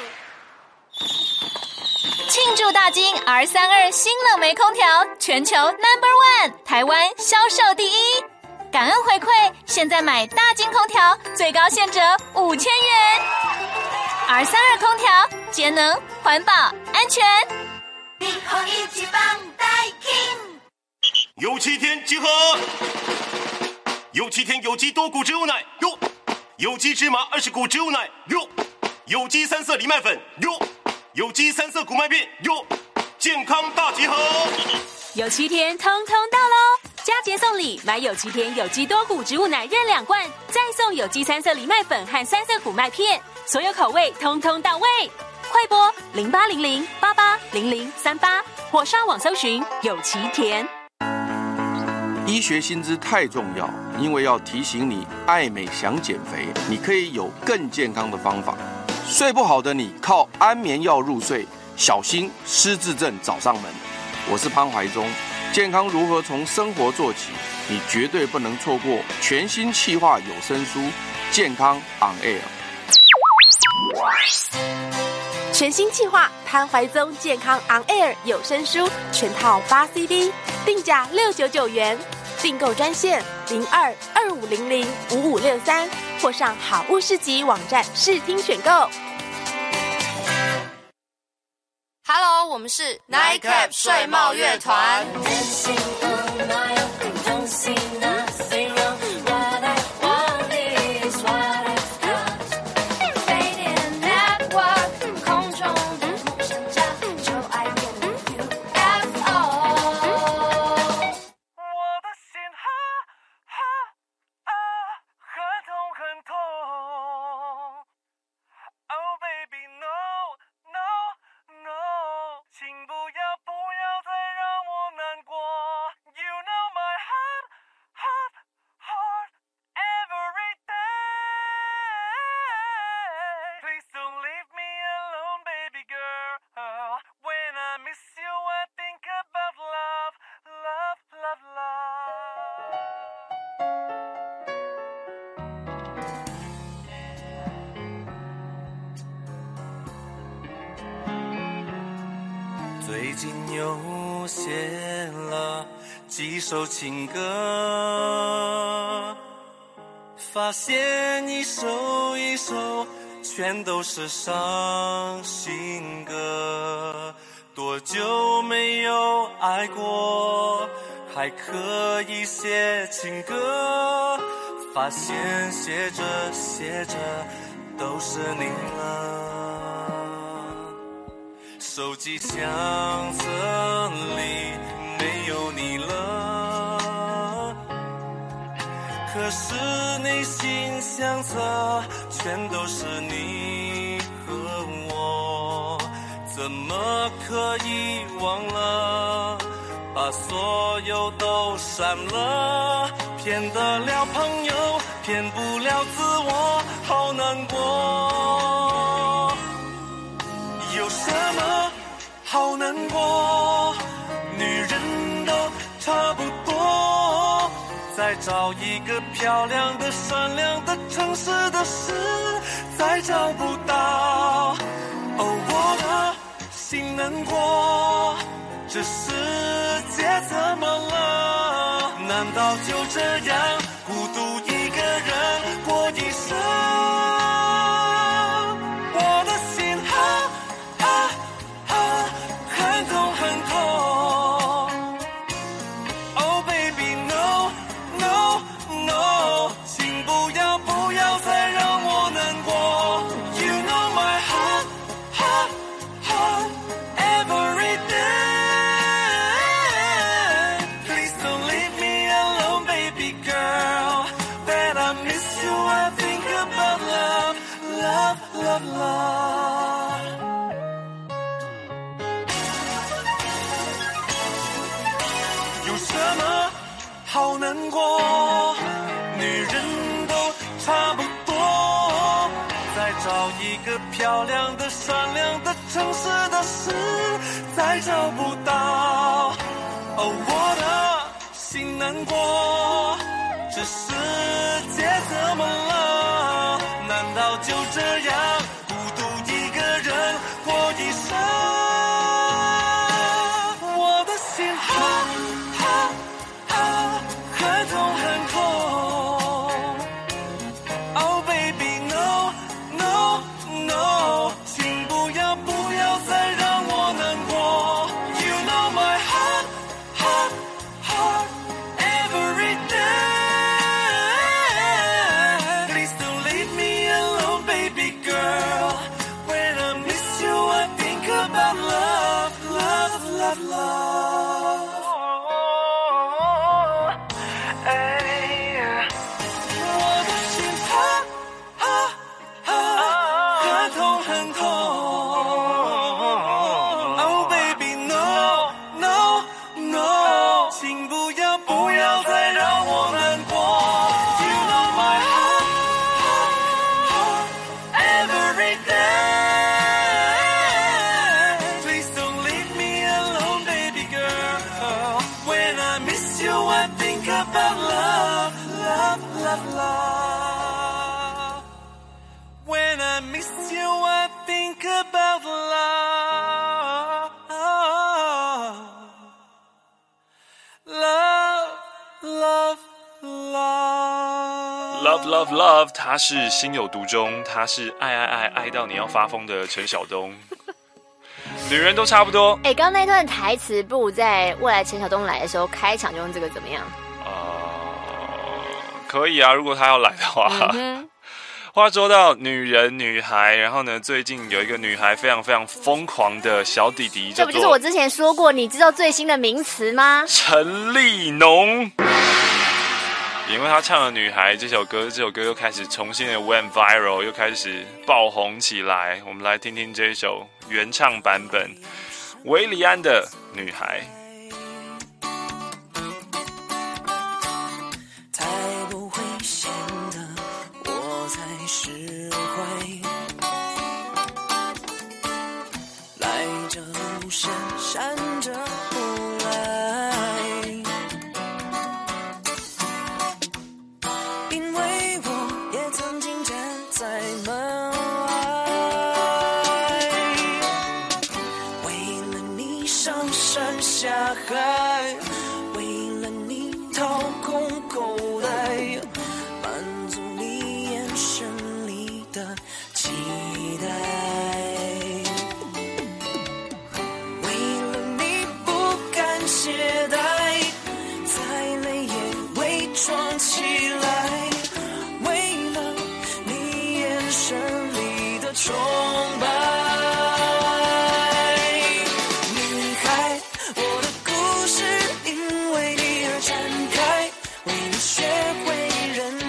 庆祝大金 R32 新冷媒空调全球 No.1， 台湾销售第一。感恩回馈，现在买大金空调最高现折5000元。R32 空调节能、环保、安全。 日本一番大金。 有7天集合，有7天有机多谷植物奶哟，有机芝麻20谷植物奶哟，有机3色藜麦粉哟，有机3色谷麦片哟，健康大集合。 有7天通通到喽！佳节送礼，买有7天有机多谷植物奶任2罐，再送有机3色藜麦粉和3色谷麦片，所有口味通通到位。快拨0800880038或上网搜寻有7天。 医学新知太重要，因为要提醒你，爱美想减肥，你可以有更健康的方法。睡不好的你，靠安眠药入睡，小心失智症找上门。我是潘怀宗，健康如何从生活做起？你绝对不能错过全新企划有声书《健康 on air》。 全新企划潘怀宗健康 on air 有声书全套8 CD， 定价699元，订购专线02-2500-5563或上好物市集网站试听选购。 Hello， 我们是 Nightcap 睡帽乐团。 最近又写了几首情歌，发现一首一首全都是伤心歌。多久没有爱过，还可以写情歌，发现写着写着都是你了。手机相册里没有你了， 可是内心相册全都是你和我，怎么可以忘了？把所有都删了，骗得了朋友，骗不了自我，好难过。有什么好难过？女人都差不多，再找一个漂亮的、善良的、诚实的事，再找不到。哦，我的心难过，这世界怎么了？难道就这样孤独一个人过一生？我的心很痛很痛。Oh baby no no no， 请不要再让我难过。You know my heart every day。Please don't leave me alone, baby girl. When I miss you, I think about love, love, love, love. 有什么好难过？女人都差不多，再找一个漂亮的、善良的、诚实的事，再找不到。哦，我的心难过，这世界怎么了？难道就这样孤独一个人过一生？我的心很痛很痛。Oh baby no no no， 请不要再让我难过。You know my heart every day。 Please don't leave me alone, baby girl. When I miss you, I think about love, love, love, love。我的心很痛很痛。Oh baby no no no， 请不要再让我难过。You know my heart every day。 Please don't leave me alone, baby girl. When I miss you, I think about love, love, love, love. When I miss you, I think about love, love, love, love. Love Love Love， 他是心有独钟，他是爱到你要发疯的陈晓东。女人都差不多。 刚刚那段台词，不如在未来陈晓东来的时候开场就用这个怎么样？ 可以啊，如果他要来的话。话说到女人、女孩，然后呢，最近有一个女孩非常非常疯狂的小弟弟， 这不就是我之前说过，你知道最新的名词吗？ 陈立农。因为他唱了《女孩》这首歌又开始重新的 went viral， 又开始爆红起来。我们来听听这一首原唱版本，韦礼安的《女孩》。 太不会显得我才释怀，来这路上闪着不来，因为我也曾经站在门外，为了你上山下海，为了你掏空口袋，满足你眼神里的期待，为了你不敢懈怠，再累也伪装起来，为了你眼神里的崇拜。女孩，我的故事因为你而展开，为你学会忍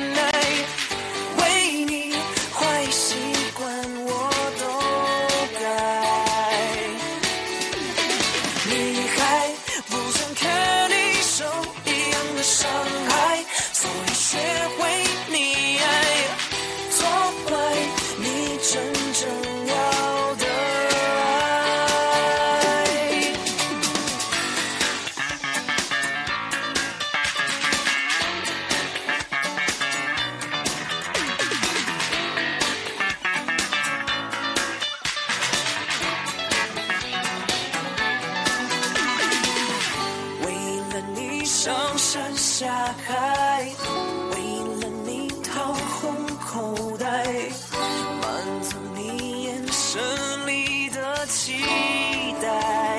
上山下海，为了你掏空口袋，满足你眼神里的期待。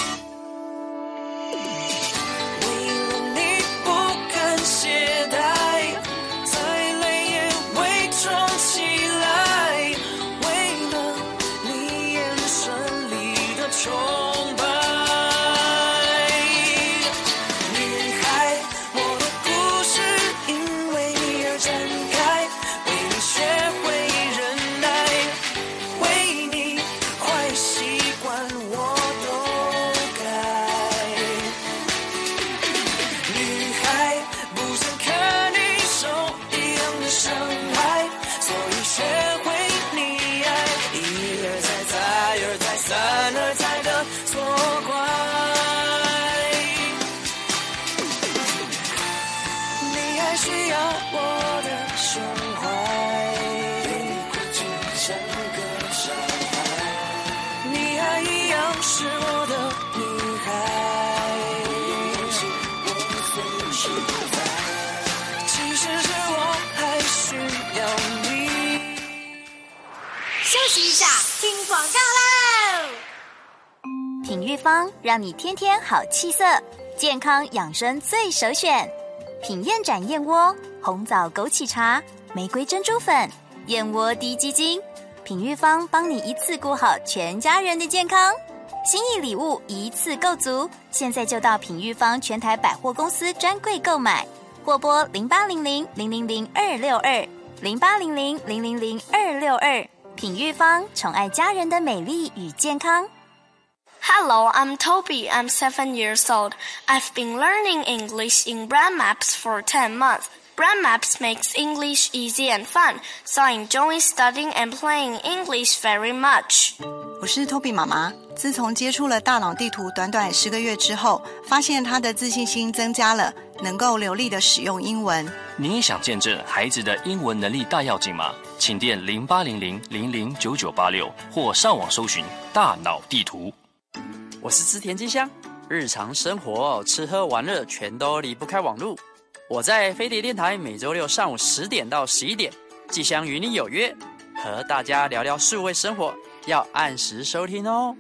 为了你不敢懈怠，在泪眼伪装起来，为了你眼神里的崇拜。 听广告喽！ 品玉芳让你天天好气色，健康养生最首选。品燕盏燕窝、红枣枸杞茶、玫瑰珍珠粉、燕窝滴鸡精，品玉芳帮你一次顾好全家人的健康。心意礼物一次购足，现在就到品玉芳全台百货公司专柜购买，或拨0800000262 0800000262。品玉芳宠爱家人的美丽与健康。 Hello, I'm Toby. I'm 7 years old. I've been learning English in Brand Maps for 10 months. Brand Maps makes English easy and fun, so I enjoy studying and playing English very much. 我是 Toby 妈妈。自从接触了大脑地图短短10个月之后，发现她的自信心增加了，能够流利的使用英文。 你也想见证孩子的英文能力大跃进吗？请电0800009986或上网搜寻大脑地图。 我是织田金香，日常生活吃喝玩乐全都离不开网络。我在飞碟电台每周六上午10点到11点，即将与你有约，和大家聊聊数位生活，要按时收听哦。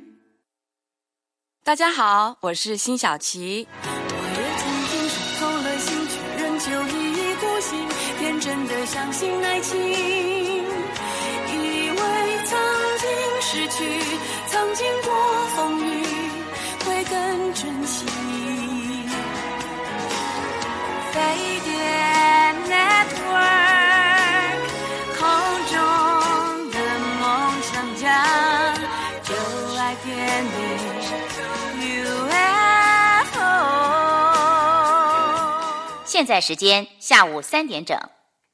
大家好，我是辛晓琪。 我也曾经伤透了心，却仍旧一意孤行，天真的相信爱情，以为曾经失去，曾经过风雨，会更珍惜。飞碟 Network 空中的梦想家，就爱点你 UFO。 现在时间下午3点整。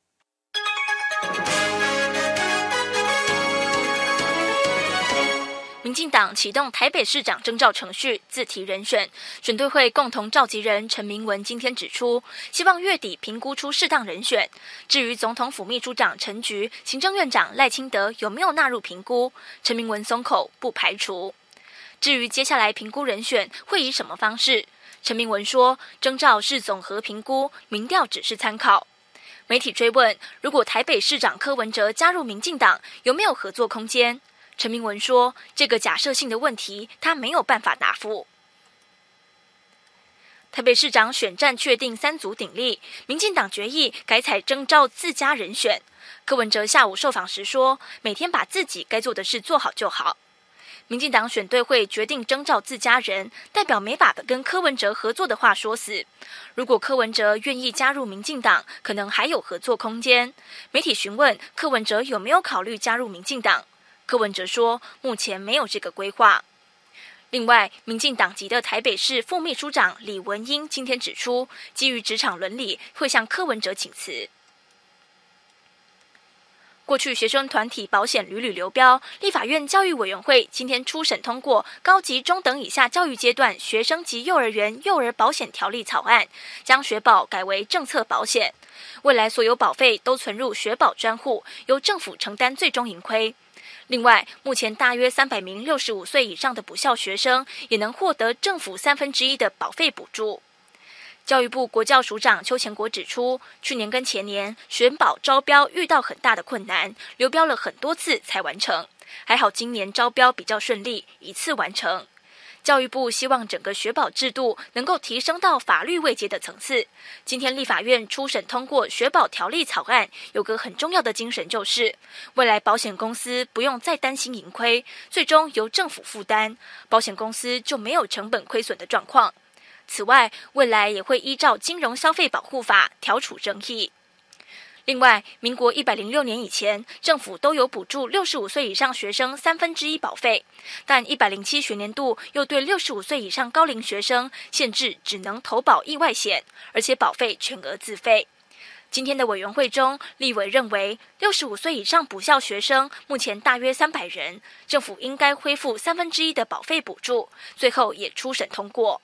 民进党启动台北市长征召程序，自提人选。选对会共同召集人陈明文今天指出，希望月底评估出适当人选。至于总统府秘书长陈菊、行政院长赖清德有没有纳入评估，陈明文松口不排除。至于接下来评估人选会以什么方式，陈明文说，征召是总和评估，民调只是参考。媒体追问，如果台北市长柯文哲加入民进党，有没有合作空间？陈明文说，这个假设性的问题他没有办法答复。台北市长选战确定3组鼎立，民进党决议改采征召自家人选。柯文哲下午受访时说，每天把自己该做的事做好就好。民进党选对会决定征召自家人，代表没把跟柯文哲合作的话说死。如果柯文哲愿意加入民进党，可能还有合作空间。媒体询问柯文哲有没有考虑加入民进党，柯文哲说，目前没有这个规划。另外，民进党籍的台北市副秘书长李文英今天指出，基于职场伦理，会向柯文哲请辞。过去学生团体保险屡屡流标，立法院教育委员会今天初审通过高级中等以下教育阶段学生及幼儿园幼儿保险条例草案，将学保改为政策保险，未来所有保费都存入学保专户，由政府承担最终盈亏。另外，目前大约300名65岁以上的补校学生也能获得政府1/3的保费补助。 教育部国教署长邱乾国指出，去年跟前年选保招标遇到很大的困难，流标了很多次才完成，还好今年招标比较顺利，一次完成。教育部希望整个学保制度能够提升到法律位阶的层次。今天立法院初审通过学保条例草案，有个很重要的精神就是，未来保险公司不用再担心盈亏，最终由政府负担，保险公司就没有成本亏损的状况。此外，未来也会依照金融消费保护法调处争议。另外，民国106年以前，政府都有补助65岁以上学生1/3保费，但107学年度又对65岁以上高龄学生限制只能投保意外险，而且保费全额自费。今天的委员会中，立委认为65岁以上补校学生目前大约300人，政府应该恢复1/3的保费补助，最后也初审通过。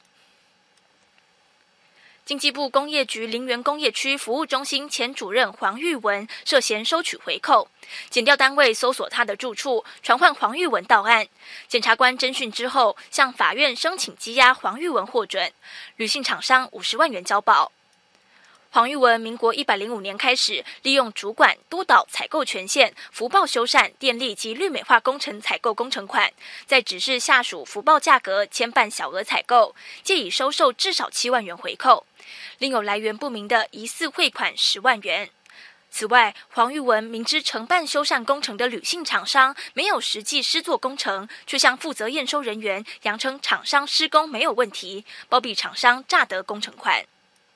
经济部工业局林园工业区服务中心前主任黄玉文涉嫌收取回扣，检调单位搜索他的住处，传唤黄玉文到案。检察官侦讯之后，向法院申请羁押黄玉文获准，履信厂商50万元交保。黄玉文民国105年开始，利用主管督导采购权限，福报修缮、电力及绿美化工程采购工程款，在指示下属福报价格牵办小额采购，借以收受至少7万元回扣，另有来源不明的疑似汇款10万元。此外，黄玉文明知承办修缮工程的履信厂商没有实际施作工程，却向负责验收人员扬称厂商施工没有问题，包庇厂商诈得工程款。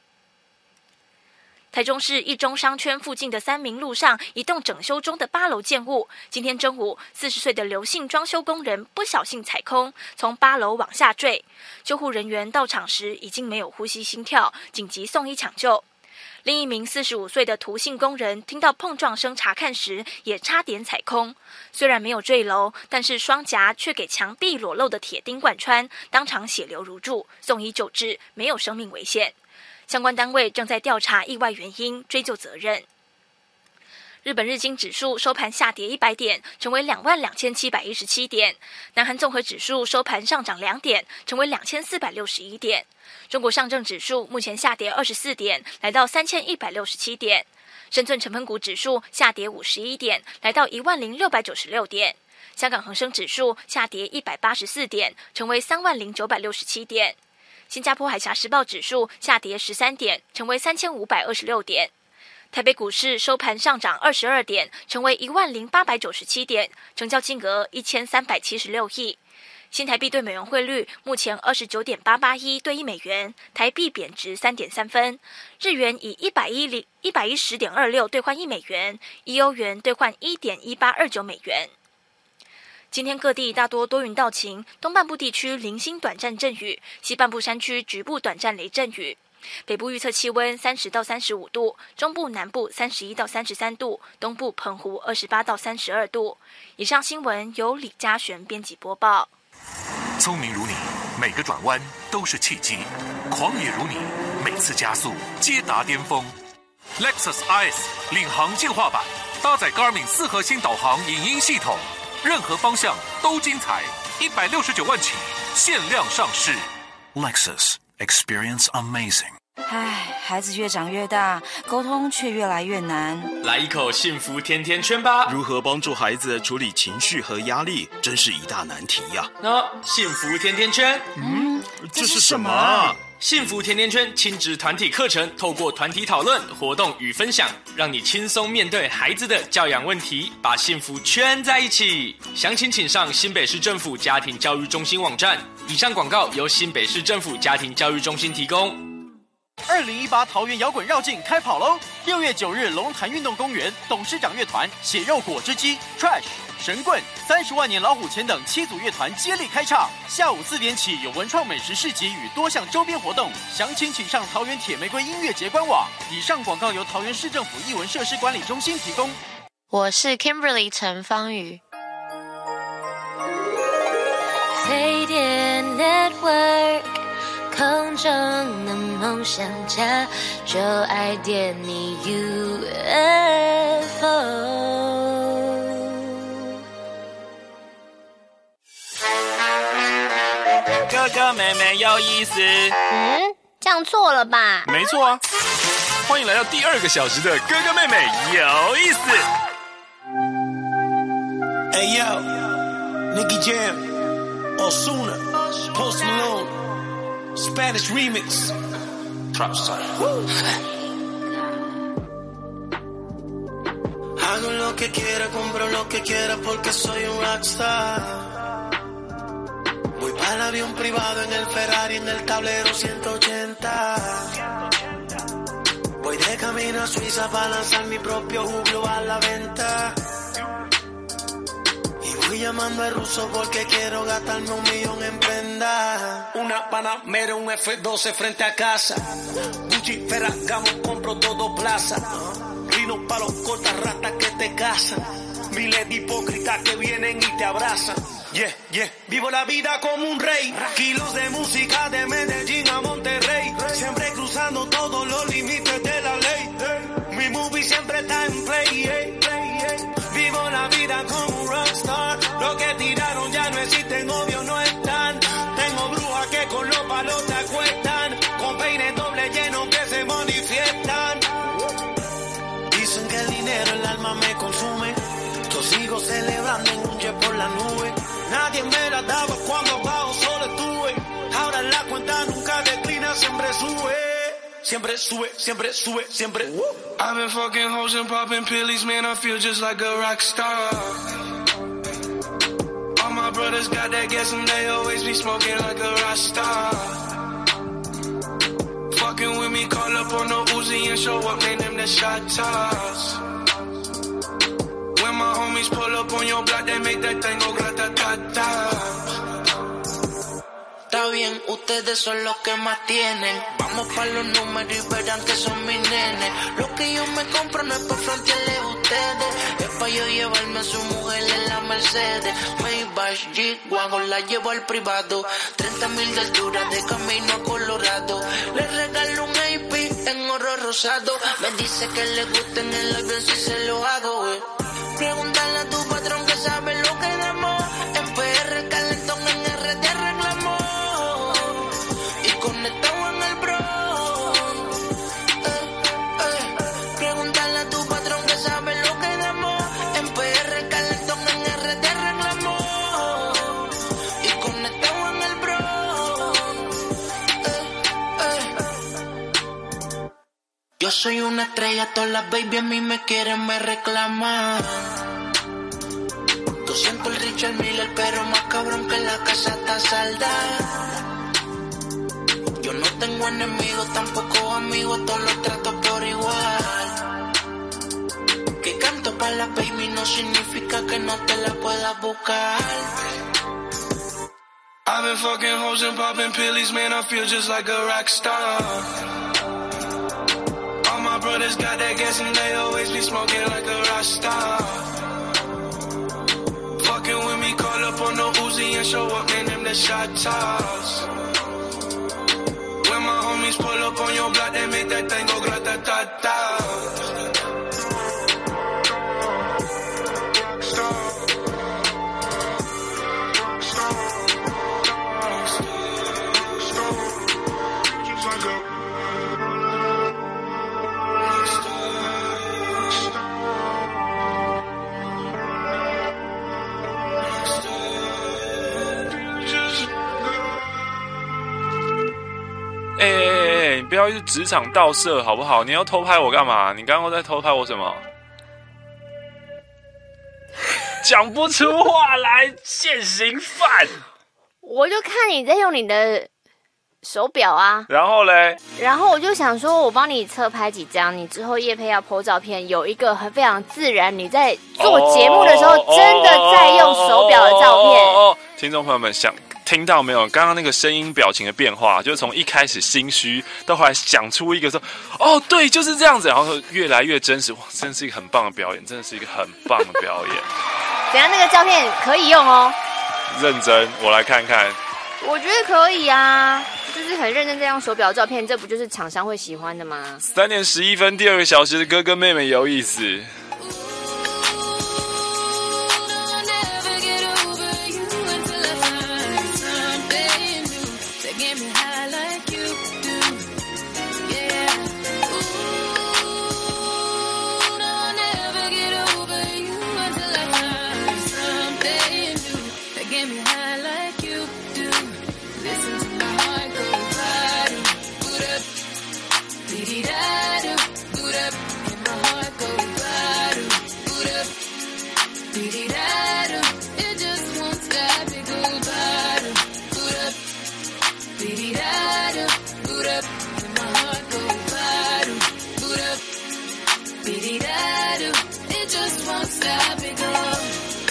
台中市一中商圈附近的3民路上，一栋整修中的8楼建物，今天中午40岁的刘姓装修工人不小心踩空，从8楼往下坠。救护人员到场时已经没有呼吸心跳，紧急送医抢救。另一名45岁的涂姓工人听到碰撞声查看时，也差点踩空。虽然没有坠楼，但是双颊却给墙壁裸露的铁钉贯穿，当场血流如注，送医救治，没有生命危险。相关单位正在调查意外原因，追究责任。日本日经指数收盘下跌100点，成为22,717点。南韩综合指数收盘上涨2点，成为2461点。中国上证指数目前下跌24点，来到3167点。深圳成分股指数下跌51点，来到10,696点。香港恒生指数下跌184点，成为30,967点。新加坡海峡时报指数下跌13点，成为3,526点。台北股市收盘上涨22点，成为10,897点，成交金额1376亿。新台币对美元汇率目前29.881对1美元，台币贬值3.3分。日元以110.26兑换1美元，1欧元兑换1.1829美元。今天各地大多多云到晴，东半部地区零星短暂阵雨，西半部山区局部短暂雷阵雨。北部预测气温30到35度，中部南部31到33度，东部澎湖28到32度。以上新闻由李嘉璇编辑播报。 聪明如你，每个转弯都是契机；狂野如你，每次加速皆达巅峰。Lexus IS 领航进化版，搭载 Garmin 4核心导航影音系统。任何方向都精彩，169万起，限量上市。 Lexus Experience Amazing。 唉，孩子越长越大，沟通却越来越难。 来一口幸福甜甜圈吧！ 如何帮助孩子处理情绪和压力，真是一大难题呀。 幸福甜甜圈， 这是什么啊？ 幸福甜甜圈亲子团体课程，透过团体讨论、活动与分享，让你轻松面对孩子的教养问题，把幸福圈在一起。详情请上新北市政府家庭教育中心网站。以上广告由新北市政府家庭教育中心提供。 2018桃园摇滚绕境开跑喽！6月9日，龙潭运动公园董事长乐团、血肉果汁机、Trash、神棍、30万年老虎钳等7组乐团接力开唱。下午4点起有文创美食市集与多项周边活动，详情请上桃园铁玫瑰音乐节官网。以上广告由桃园市政府艺文设施管理中心提供。 我是 Kimberly 陈芳瑜。 飞碟 Network。空中的梦想家，就爱点你 UFO。 哥哥妹妹有意思。 叫像错了吧？ 没错啊，欢迎来到第2个小时的哥哥妹妹有意思。 Hey yo, Nicky Jam, Ozuna, Post Malone, Spanish remix, Trap Style. Hago lo que quiera, compro lo que quiera porque soy un rockstar. Voy para el avión privado en el Ferrari, en el tablero 180. Voy de camino a Suiza para lanzar mi propio juglo a la venta. Y voy llamando al ruso porque quiero gastarme $1 millón en prenda. Una Panamera, un F12 frente a casa. Gucci, Ferragamo, compro todo plaza. Rino pa' los cortas ratas que te cazan. Miles de hipócritas que vienen y te abrazan. Yeah, yeah, vivo la vida como un rey. Kilos de música de Medellín a Monterrey. Siempre cruzando todos los límites de la ley. Mi movie siempre está en play. Vivo la vida como un rockstar. Lo que tiraron ya no existen, obvio no están. Tengo brujas que con los palos te acuestan. Con peines doble llenos que se manifiestan. Dicen que el dinero, el alma me consume. Yo sigo celebrando en un jet por la nube. Nadie me la daba cuando abajo solo estuve. Ahora la cuenta nunca declina, siempre sube. Siempre sube, siempre sube, siempre. I've been fucking hoes and popping pillies, man, I feel just like a rock star. All my brothers got that gas and they always be smoking like a rock star. Fucking with me, call up on the Uzi and show up, name them the shot toss. When my homies pull up on your block, they make that thing go grata-ta-ta. Está bien, ustedes son los que más tienen. Vamos pa' los números y verán que son mis nenes. Lo que yo me compro no es por frontearles a ustedes. Es pa' yo llevarme a su mujer en la Mercedes. Maybach, G-Wagon, la llevo al privado. 30,000 de altura de camino a Colorado. Le regalo un AP en oro rosado. Me dice que le gusta en el avión si se lo hago, Pregúntale a tu patrón que sabe lo que damos. En PR calentón, en RD arreglamos. Y conectado en el bro. Pregúntale a tu patrón que sabe lo que damos. En PR calentón, en RD arreglamos. Y conectado en el bro. Yo soy una estrella, todas las baby a mí me quieren, me reclaman. Tú siento el Richard Miller, pero más cabrón que la casa está salda. Yo no tengo enemigos, tampoco amigos, todos los trato por igual. Que canto para la baby no significa que no te la puedas buscar. I've been fucking hoes and popping pillies, man, I feel just like a rock star. All my brothers got that gas and they always be smoking like a rock star. Fucking with me, call up on the Uzi and show up, man, them the shot toss. When my homies pull up on your block, they make that thing go grata-ta-ta. 你不要一直职场盗摄好不好？你要偷拍我干嘛？你刚刚在偷拍我什么？讲不出话来，现行犯！ 我就看你在用你的手表啊， 然后嘞？ 然后我就想说，我帮你侧拍几张，你之后业配要 po 照片，有一个非常自然，你在做节目的时候真的在用手表的照片。 听众朋友们想听到没有？刚刚那个声音表情的变化，就是从一开始心虚，到后来讲出一个说，哦，对，就是这样子，然后越来越真实，哇，真是一个很棒的表演，真的是一个很棒的表演。 等一下那个照片可以用哦。 认真，我来看看。 我觉得可以啊，就是很认真在用手表照片，这不就是厂商会喜欢的吗 ？3点11分，第2个小时的哥哥妹妹有意思。 Beady-da-do, boot up, and my heart goes ba-do, boot up. Beady-da-do, it just won't stop, it goes ba-do, boot up. Beady-da-do, boot up, and my heart goes ba-do, boot up. Beady-da-do, it just won't stop, it goes.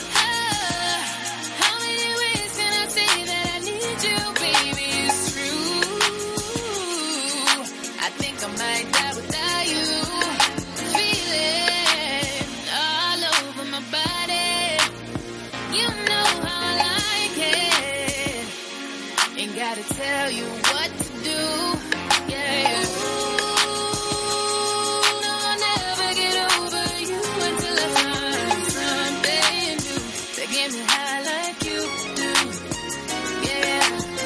How many ways can I say that I need you, baby? It's true. I think I might die without you. Feeling all over my body. You know how I like it. Ain't gotta tell you what to do. Yeah. No, I'll never get over you until I find something new to get me high like you do. Yeah.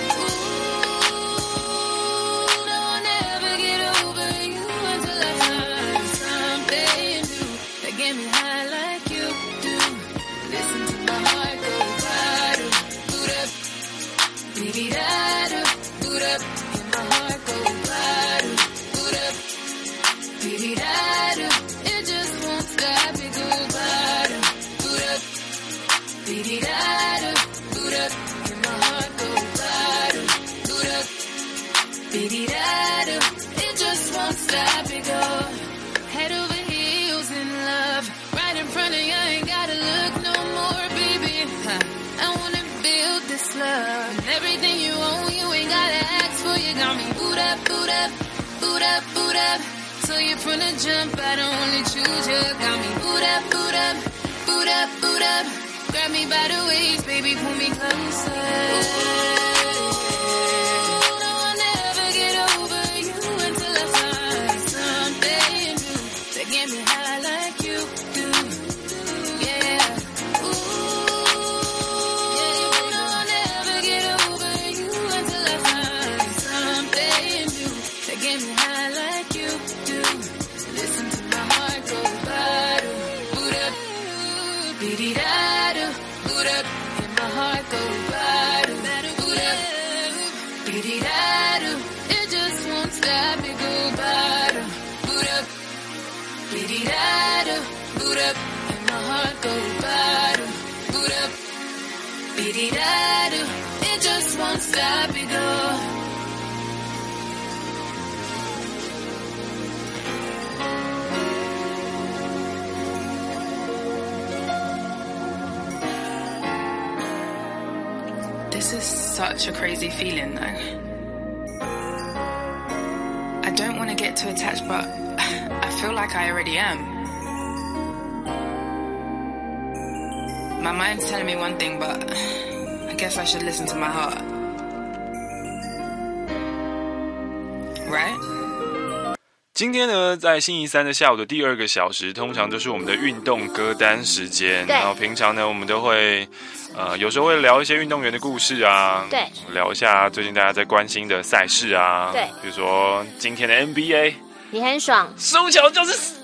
No, I'll never get over you until I find something new to get me high like you do. Listen to my heart go ba-do, boot up, beady-da-do, boot up, and my heart go ba-do, boot up, beady-da-do, it just won't stop, it go ba-do, boot up, beady-da-do, boot up, and my heart go ba-do, boot up, beady-da-do, it just won't stop, it go. Head over heels in love, right in front of you, ain't gotta look no more, baby. I wanna build this love, and everything you own, you ain't gotta ask for. You got me boot up, boot up, boot up, boot up. So you from the jump, I'd only choose you. Got me boot up, boot up, boot up, boot up. Grab me by the waist, baby, pull me closer. No, I'll never get over you until I find something new to get me high like you do. Yeah. No, I'll never get over you until I find something new to get me high like you do. Listen to my heart go ba-do, boot up, beady-da-do, boot up, and my heart go ba-do, boot up, beady-da-do, it just won't stop, it go ba-do, boot up, beady-da-do, boot up, and my heart go ba-do, boot up, beady-da-do, it just won't stop, it go. This is such a crazy feeling though. I don't want to get too attached, but I feel like I already am. My mind's telling me one thing, but I guess I should listen to my heart. Right? 今天呢，在星期三的下午的第2个小时，通常就是我们的运动歌单时间。然后平常呢，我们都会有时候会聊一些运动员的故事啊， 对， 聊一下最近大家在关心的赛事啊， 对， 比如说今天的 NBA， 你很爽， 输球就是死。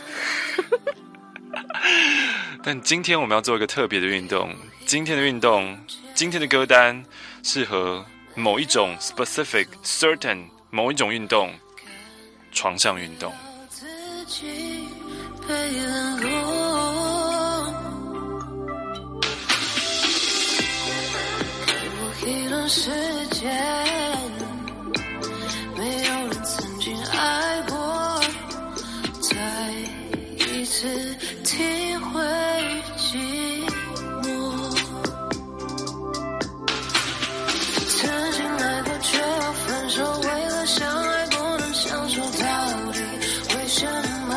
但今天我们要做一个特别的运动，今天的歌单适合某一种 specific certain 某一种运动，床上运动。 一段时间，没有人曾经爱过，再一次体会寂寞。曾经爱过却要分手，为了相爱不能相守，到底为什么？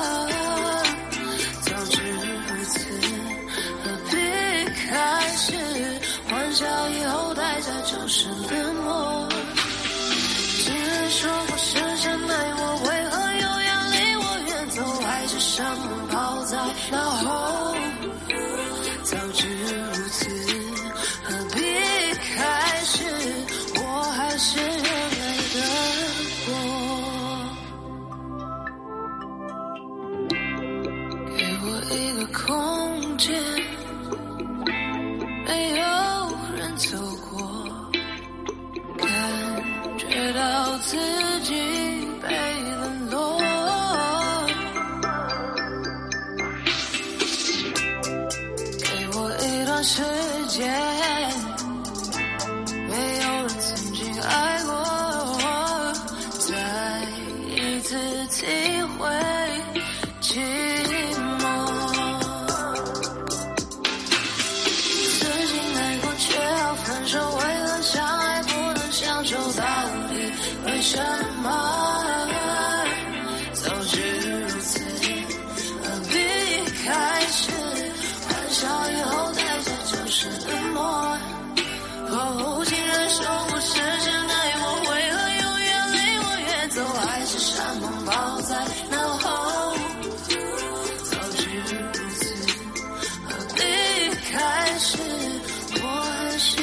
早知如此，何必开始？欢笑以后代价就是冷漠。既然说过是真爱我，为何又要离我远走？还是伤抛在脑后。早知如此，何必开始？我还是原来的我。给我一个空间，没有走过，感觉到自己被冷自己会寂寞。曾经爱过却要分手，为何相爱不能相守？到底为什么？早知如此，何必开始？欢笑以后代价就是冷漠。哦，竟然说我是真爱我，为何永远离我越走？还是山盟抱在脑后。早知如此，何必开始？我还是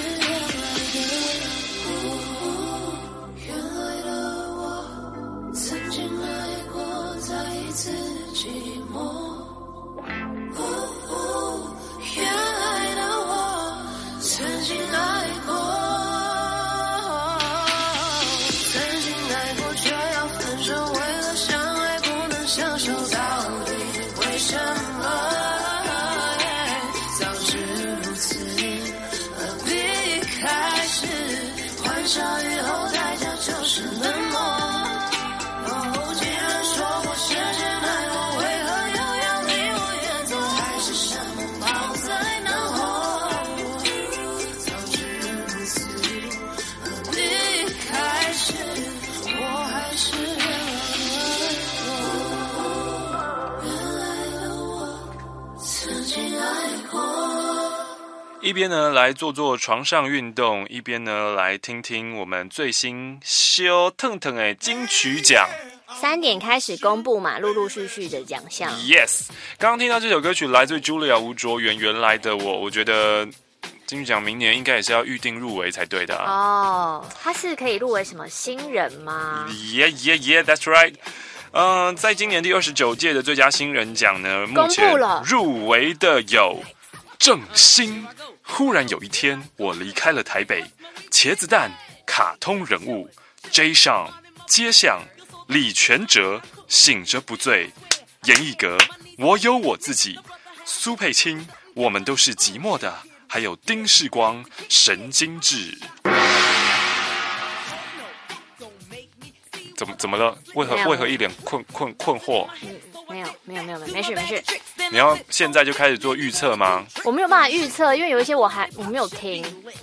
原来的我，曾经爱过，再一次寂寞。原来的我，曾经爱过，曾经爱过却要分手，为何相爱不能相守？到底为什么？早知如此，何必开始？欢笑以后代价就是冷漠。哦，既然说我是真爱我，为何又要离我远走？还是山盟抱在脑后。早知如此，何必开始？我还是原来的我，曾经爱过。 一边呢来做床上运动，一边呢来听听我们最新修腾腾的金曲奖。 3点开始公布嘛，陆陆续续的奖项。 Yes， 刚刚听到这首歌曲来自 Julia 吴卓源原来的我觉得金曲奖明年应该也是要预定入围才对的啊。 哦，他是可以入围什么新人吗 ？Yeah, that's right。在今年第29届的最佳新人奖呢，目前入围的有郑兴。忽然有一天，我离开了台北。茄子蛋、卡通人物 J 上、街巷、李全哲、醒着不醉、严艺格、我有我自己、苏佩青、我们都是寂寞的，还有丁世光、神经质。怎么了？为何一脸困惑？ 没有，没事。 你要现在就开始做预测吗？ 我没有办法预测，因为有一些我没有听。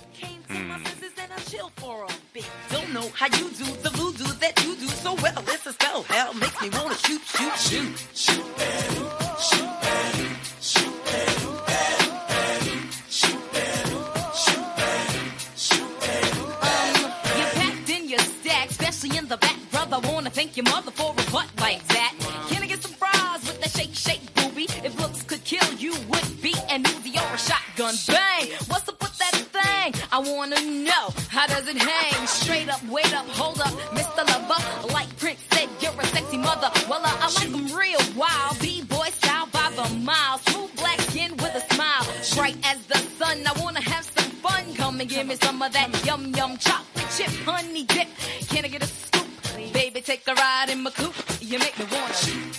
I wanna thank your mother for a butt like that. Can I get some fries with that shake, booby? If looks could kill, you would be an Uzi or a shotgun. Bang! What's up with that thing? I wanna know, how does it hang? Straight up, wait up, hold up, Mr. Lover. Like Prince said, you're a sexy mother. Well, I like them real wild. B-boy style by the mile. Smooth black skin with a smile. Bright as the sun, I wanna have some fun. Come and give me some of that yum yum chocolate chip honey dip. Can I get a scoop? Baby, take a ride in my coupe. You make me wanna shoot.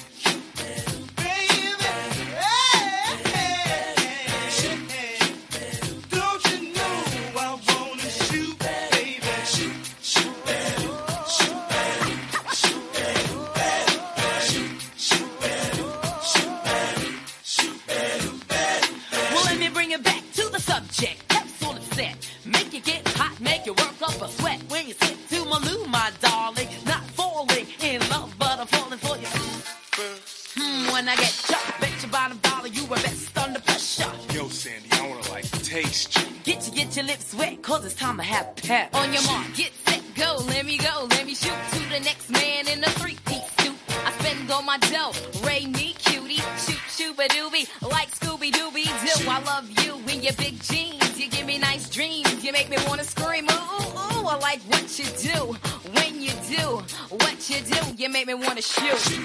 When I get jumped, bet your bottom dollar you were best under pressure. Yo, Sandy, I wanna like taste you. Get your lips wet, cause it's time to have pep. On your mark, get set, go, let me shoot to the next man in a 3-piece suit. I spend all my dough, Ray me cutie, shoot-a-doobie, like Scooby-Dooby-Doo. I love you in your big jeans, you give me nice dreams, you make me wanna scream, ooh, I like what you do, when you do, what you do, you make me wanna shoot.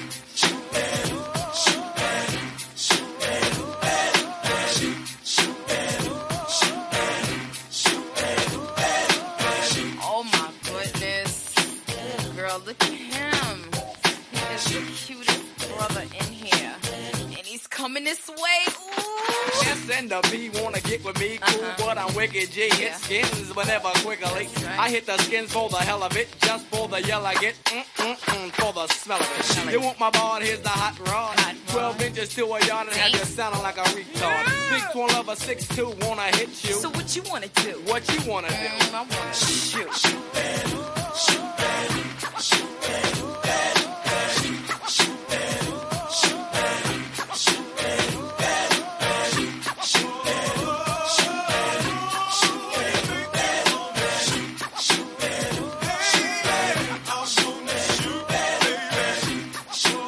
Oh my goodness. Girl, look at him. He is the cutest brother in here. And he's coming this way. Ooh. S and the B wanna get with me, cool, but I'm wicked G. Hit skins whenever quickly. I hit the skins for the hell of it, just for the yell I get, for the smell of it. You want my ball, here's the hot rod. 12 inches to a yard and have you sounding like a retard. Big one lover, 6'2", wanna hit you. So what you wanna do? What you wanna do? I wanna shoot. Shoot baby, shoot baby, shoot baby, shoot baby, shoot baby, shoot baby, shoot baby, shoot baby, shoot baby, shoot baby, shoot baby, I'll shoot baby, shoot baby, shoot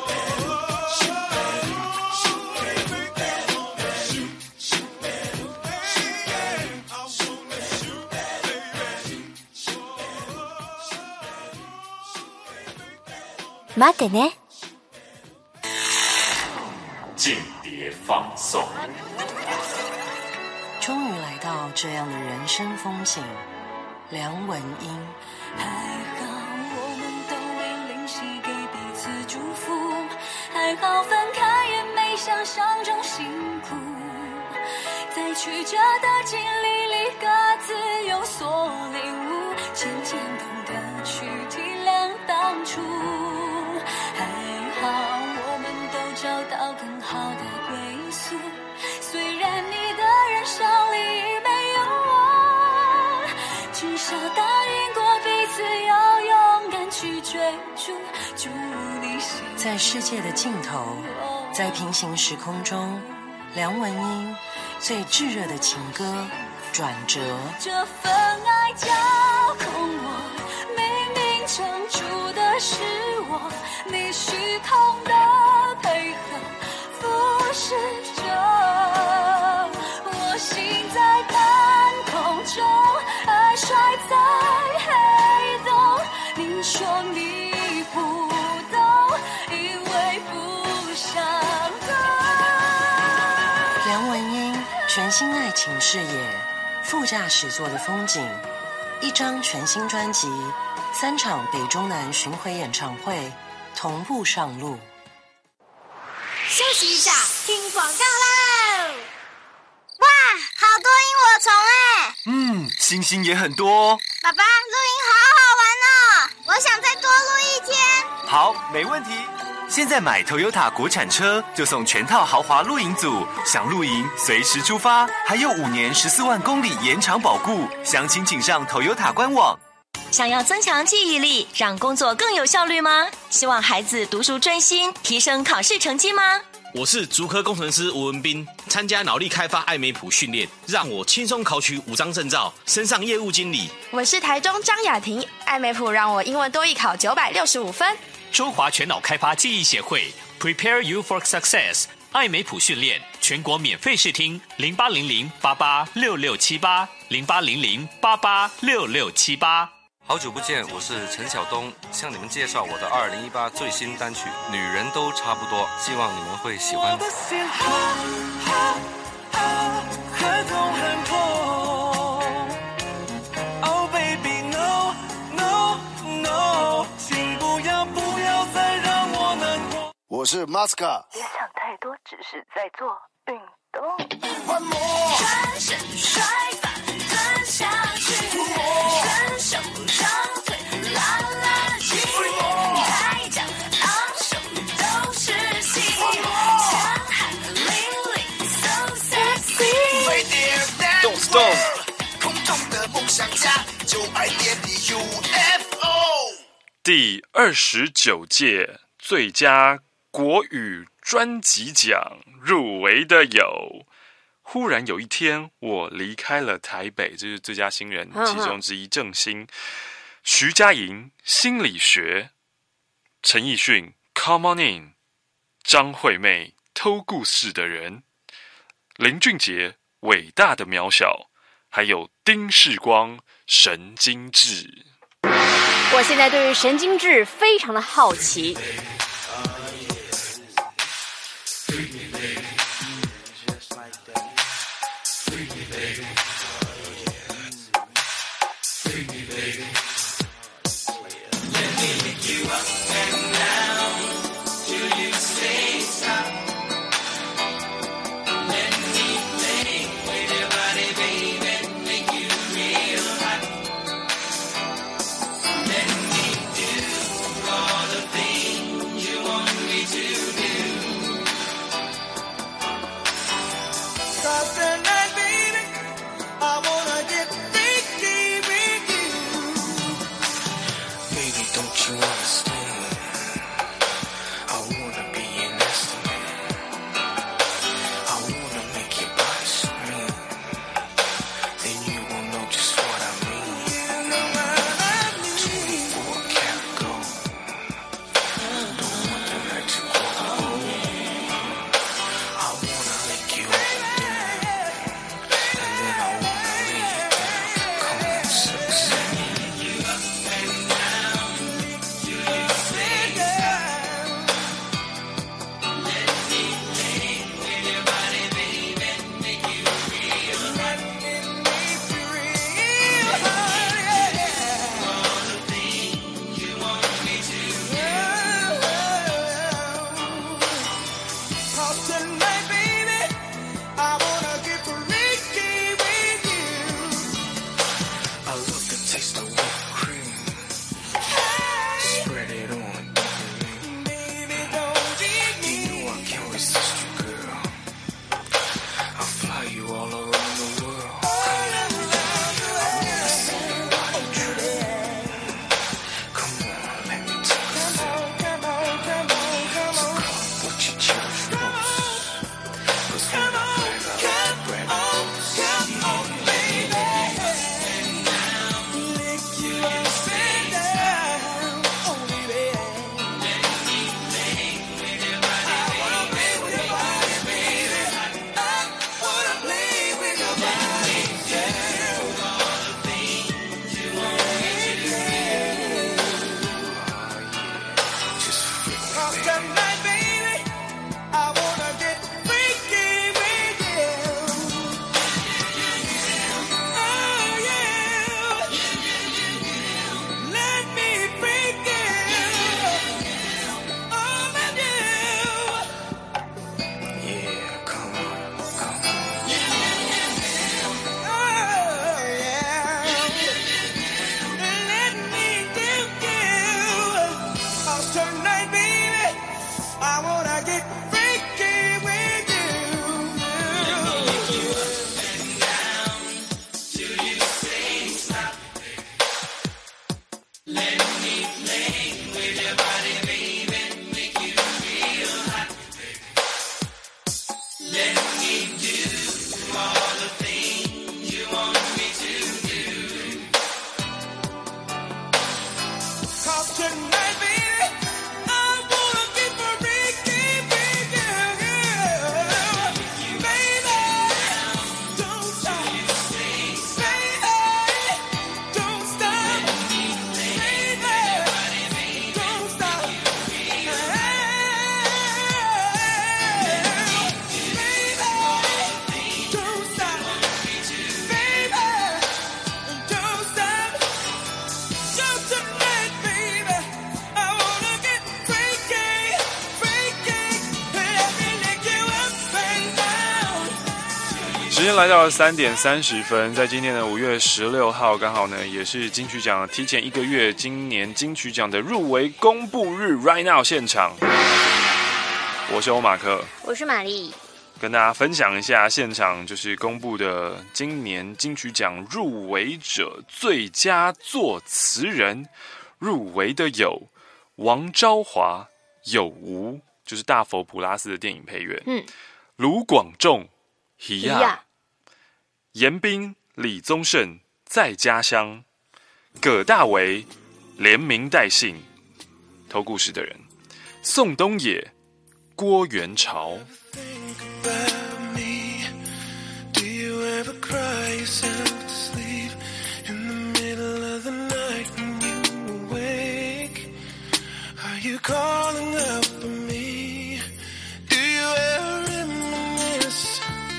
待ってね。 间谍放送。 终于来到这样的人生风景，梁文音。 还好我们都没灵犀给彼此祝福，还好分开也没想象中辛苦，在曲折的经历里各自有所领悟，渐渐懂得去体谅当初。还好我们都找到更好的归宿，虽然你的人生里没有我，至少答应过彼此要勇敢去追逐，祝你幸福。 在世界的尽头，在平行时空中，梁文音最炙热的情歌转折。 这份爱交空我，明明撑住的是我，你虚空的配合俯视着我，心在半空中，爱摔在黑洞，你说你不懂，因为不想懂。 梁文音全新爱情视野，副驾驶座的风景，一张全新专辑，3场北中南巡回演唱会同步上路。 休息一下，听广告喽！哇，好多萤火虫哎！ 星星也很多哦。 爸爸，露营好好玩哦，我想再多露一天。 好，没问题。现在买 Toyota 国产车就送全套豪华露营组，想露营随时出发，还有5年14万公里延长保固。详情请上 Toyota 官网。 想要增强记忆力，让工作更有效率吗？希望孩子读书专心，提升考试成绩吗？ 我是竹科工程师吴文斌，参加脑力开发爱美普训练，让我轻松考取5张证照，升上业务经理。 我是台中张雅婷，爱美普让我英文多益考965分。 中华全脑开发记忆协会 Prepare You for Success 爱美普训练全国免费试听0800886678 0800886678。 好久不见，我是陈晓东，向你们介绍我的2018最新单曲《女人都差不多》，希望你们会喜欢。很痛很痛 Oh baby no no no， 请不要再让我难过。 我是 Masca， 别想太多，只是在做运动。 One more， 转身摔反转下去，伸手张腿拉拉筋，抬脚昂首都是戏，强悍凌厉 so sexy， 飞碟 Don't stop， 空中的梦想家，就爱点你 UFO。 第29届最佳国语专辑奖入围的有忽然有一天我离开了台北，这是最佳新人其中之一，郑兴。徐佳莹心理学，陈奕迅 Come On In， 张惠妹偷故事的人，林俊杰伟大的渺小，还有丁世光神经质。 我现在对于神经质非常的好奇。 'Cause tonight, baby, I wanna get freaky with you. Oh yeah, let me freak you over you. Yeah, come on, come on. Oh yeah, let me do you. 'Cause tonight, baby, I wanna get freaky with you. Cause tonight, baby, I wanna get freaky with you, girl. Baby, don't stop. Baby, don't stop. Baby, don't stop. Baby, don't stop. Baby, don't stop. Just tonight, baby, I wanna get freaky, freaky. Let me lick you up and down. 时间来到了3点30分，在今天的5月16号，刚好呢也是金曲奖提前1个月，今年金曲奖的入围公布日 ，right now 现场，我是欧马克， 我是玛丽， 跟大家分享一下现场就是公布的今年金曲奖入围者最佳作词人，入围的有王昭华、有无，就是大佛普拉斯的电影配乐，卢广仲、希亚、严彬、李宗盛在家乡，葛大为连名带姓，偷故事的人，宋冬野、郭元潮。 Do you ever cry yourself to sleep in the middle of the night when you awake? Are you calling out for me? Do you ever reminisce?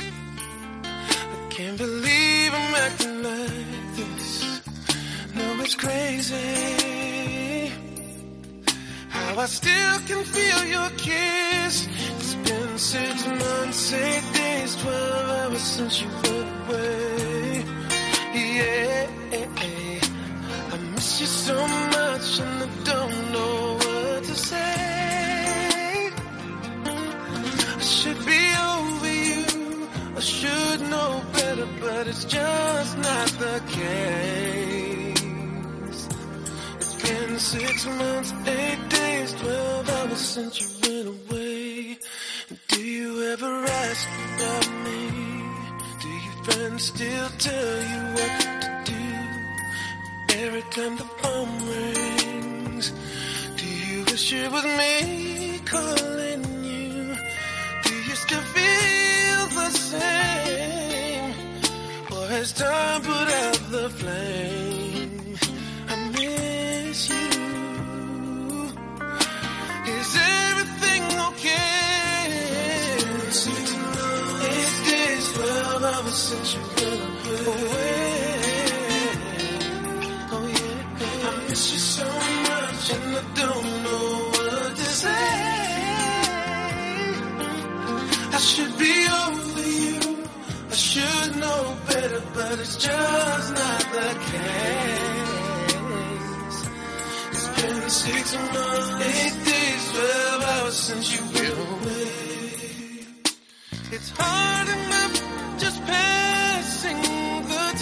I can't believe I'm acting like this. No, it's crazy how I still can feel your kiss. It's been 6 months, 8 days, 12 hours since you went away. Yeah, I miss you so much and I don't know what to say. I should be over you, I should know better, but it's just not the case. It's been 6 months, 8 days, 12 hours since you went away. Do you ever ask about me? Do your friends still tell you what to do? Every time the phone rings, do you wish it was me calling you? Do you still feel the same? Or has time put out the flame? I miss you. Is everything okay? 8 days, 12 hours since you went away. Oh yeah, I miss you so much and I don't know what to say. I should be over you, I should know better, but it's just not the case. It's been 6 months, 8 days, 12 hours since you went away. It's hard enough just passing the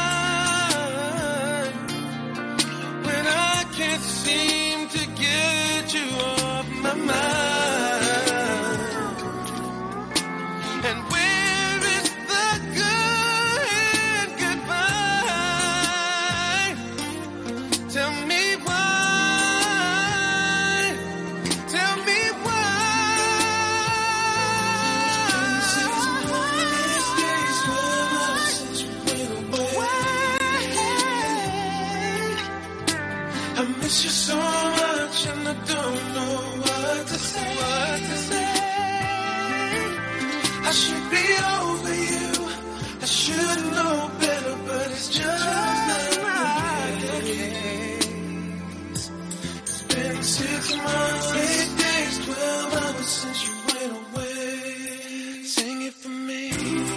time when I can't seem to get you off my mind. And where is the good goodbye? Tell me why. Tell me why. 8 days, 12 hours since you went away. Sing it for me.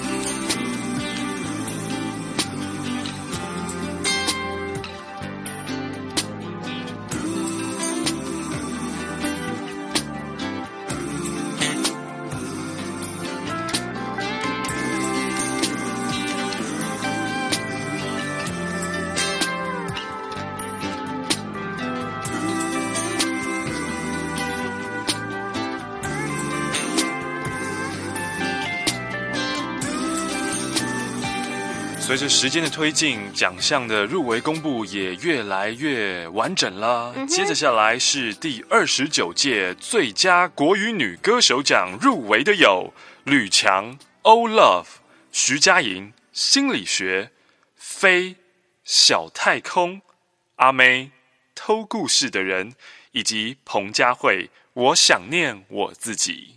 随着时间的推进，奖项的入围公布也越来越完整了。接着下来是第29届最佳国语女歌手奖入围的有吕强、Oh Love、徐佳莹、心理学、飞、小太空、阿妹、偷故事的人，以及彭佳慧，我想念我自己。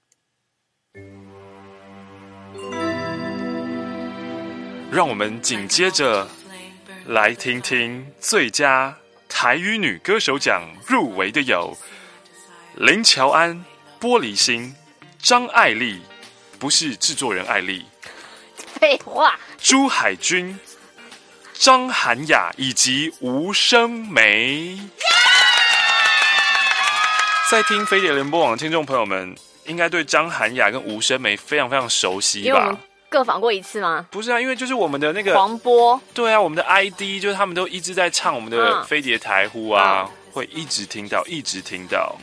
让我们紧接着来听听最佳台语女歌手奖入围的有林乔安、玻璃心、张艾丽，不是制作人艾丽， 废话， 朱海军、张涵雅以及吴声梅。在听飞碟联播网的听众朋友们，应该对张涵雅跟吴声梅非常非常熟悉吧？ 各访过一次吗？ 不是啊，因为就是我们的那个黄播， 对啊，我们的 ID 就是他们都一直在唱我们的飞碟台呼啊，会一直听到，一直听到。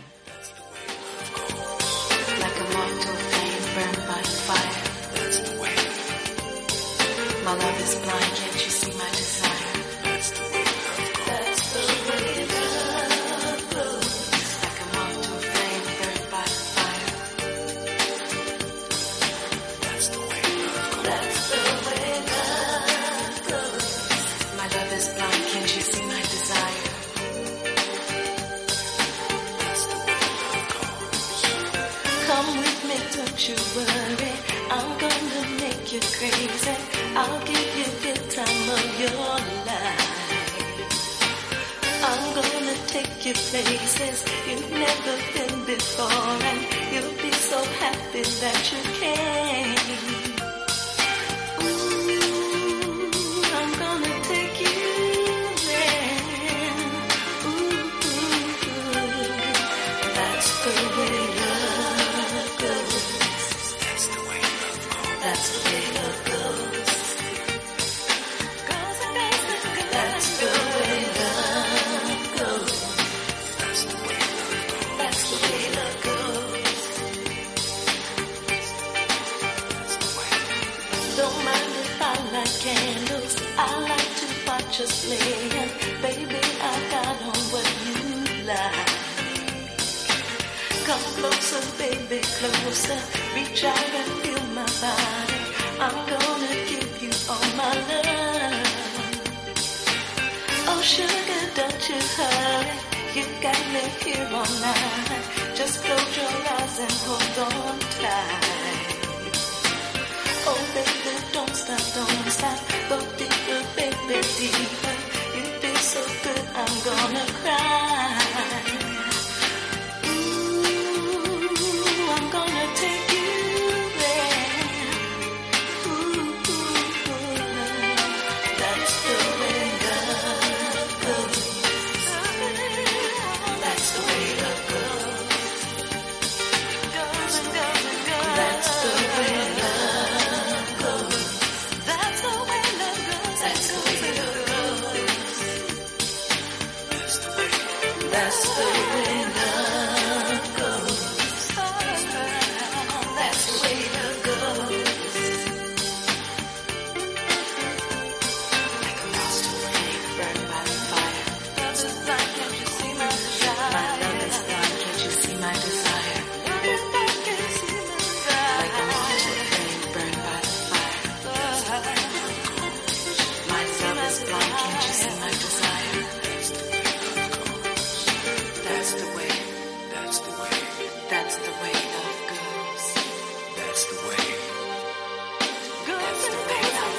You worry, I'm gonna make you crazy. I'll give you the time of your life. I'm gonna take you places you've never been before, and you'll be so happy that you came. Ooh, I'm gonna take you there. Ooh, that's the way love goes. That's the way love goes. That's the way love goes. That's the way love goes. That's the way love goes. Don't mind if I light candles. I like to watch us play. And baby, I got on what you like. Come closer, baby, closer. Reach out and feel my body. I'm gonna give you all my love. Oh, sugar, don't you hurry. You got me here all night. Just close your eyes and hold on tight. Oh, baby, don't stop. Go deeper, baby, deeper. You feel so good, I'm gonna cry. I'm gonna take you there. Ooh, that's the way love goes. That's the way love goes. Goes and goes and goes. That's the way love goes. That's the way love goes. That's the way love goes. That's the way love goes. That's the way love goes. Like a lost flame burned by the fire. Love is blind, can't you see my desire? My love is blind, can't you see my desire? Love is blind, can't you see my desire? Like a lost flame burned by the fire. My love is blind, can't you see my desire? That's the way. That's the way. That's the way love goes. That's the way. That's the way love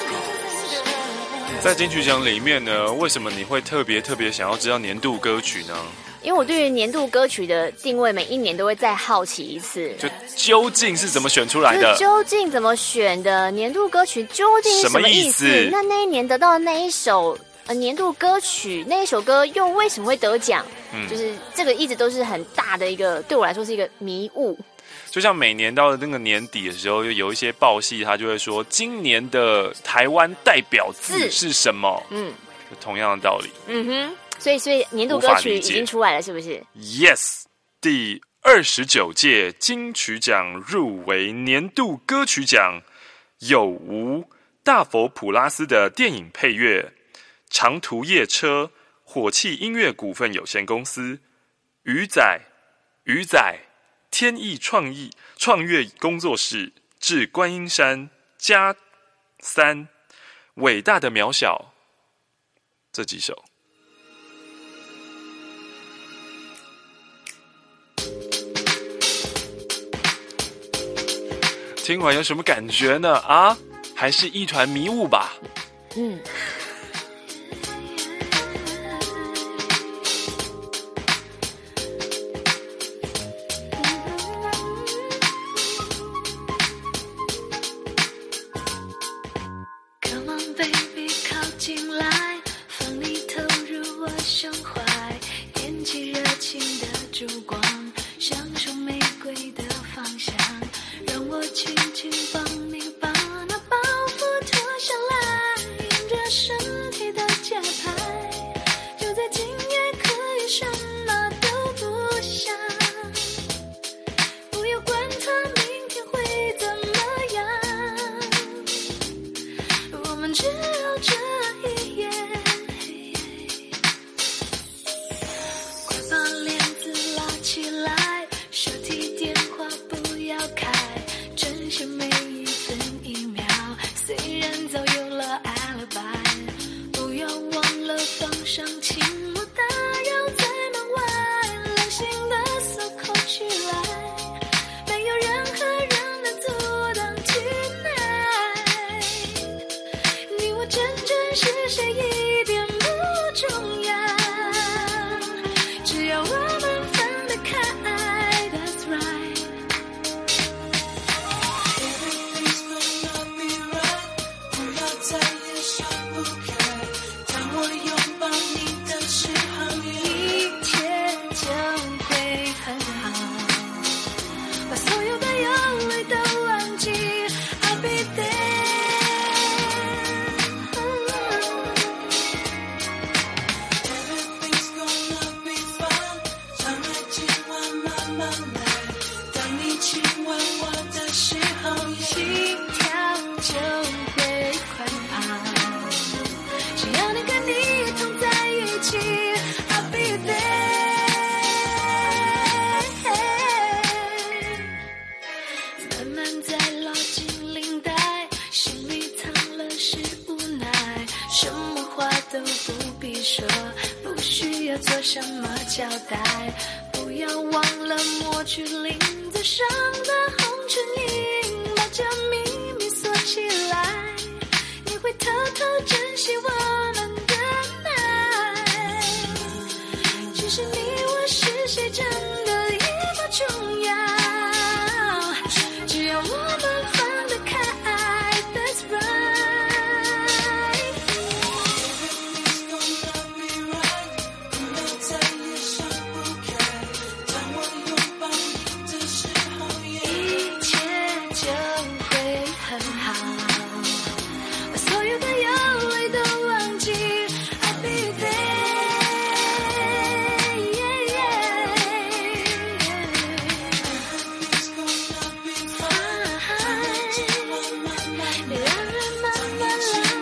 goes. 在金曲奖里面呢，为什么你会特别想要知道年度歌曲呢？ 因为我对于年度歌曲的定位，每一年都会再好奇一次， 就究竟是怎么选出来的？ 究竟怎么选的？年度歌曲究竟是什么意思？那一年得到的那一首年度歌曲，那一首歌又为什么会得奖？就是这个一直都是很大的一个，对我来说是一个迷雾。 就像每年到了那个年底的时候，有一些报系他就会说，今年的台湾代表字是什么？同样的道理。 所以年度歌曲已经出来了，是不是 ？Yes， 第29届金曲奖入围年度歌曲奖有无大佛普拉斯的电影配乐、长途夜车、火气音乐股份有限公司、鱼仔、天意创乐工作室、至观音山、加3、伟大的渺小这几首。听完有什么感觉呢？啊，还是一团迷雾吧。 Come on baby， 靠近来，放你投入我胸怀，点起热情的烛光，享受玫瑰的芳香，让我轻轻帮你把那包袱脱下来，沿着身体的节拍，就在今夜可以什么都不想，不要管它明天会怎么样，我们只有这一夜，快把帘子拉起来，手提电话不要开，珍惜每一分一秒，虽然早有了 alibi， 不要忘了放上请勿打扰，在门外冷心的锁扣起来，没有任何人能阻挡 tonight， 你我真正是谁一点不重要，只要我们分得开， that's right。再也想不开，当我拥抱你的时候，一切就会很好，把所有的忧虑都忘记 I'll be there。 Everything's gonna be fun， 让爱今晚慢慢来，当你亲吻我的时候，心跳就会快跑，只要能跟你同在一起 I'll be there。 慢慢再拉紧领带，心里藏了是无奈，什么话都不必说，不需要做什么交代，不要忘了抹去领子上的红唇印，把这秘密锁起来，你会偷偷珍惜我们的爱，其实你我是谁真的也不重要，只要我们分得开 that's right。 Everything's gonna be right， 不要再也想不开，当我拥抱你的时候，一切就会很好，把所有的忧虑都忘记 I'll be there。 Everything's gonna be fine， 别让人慢慢来，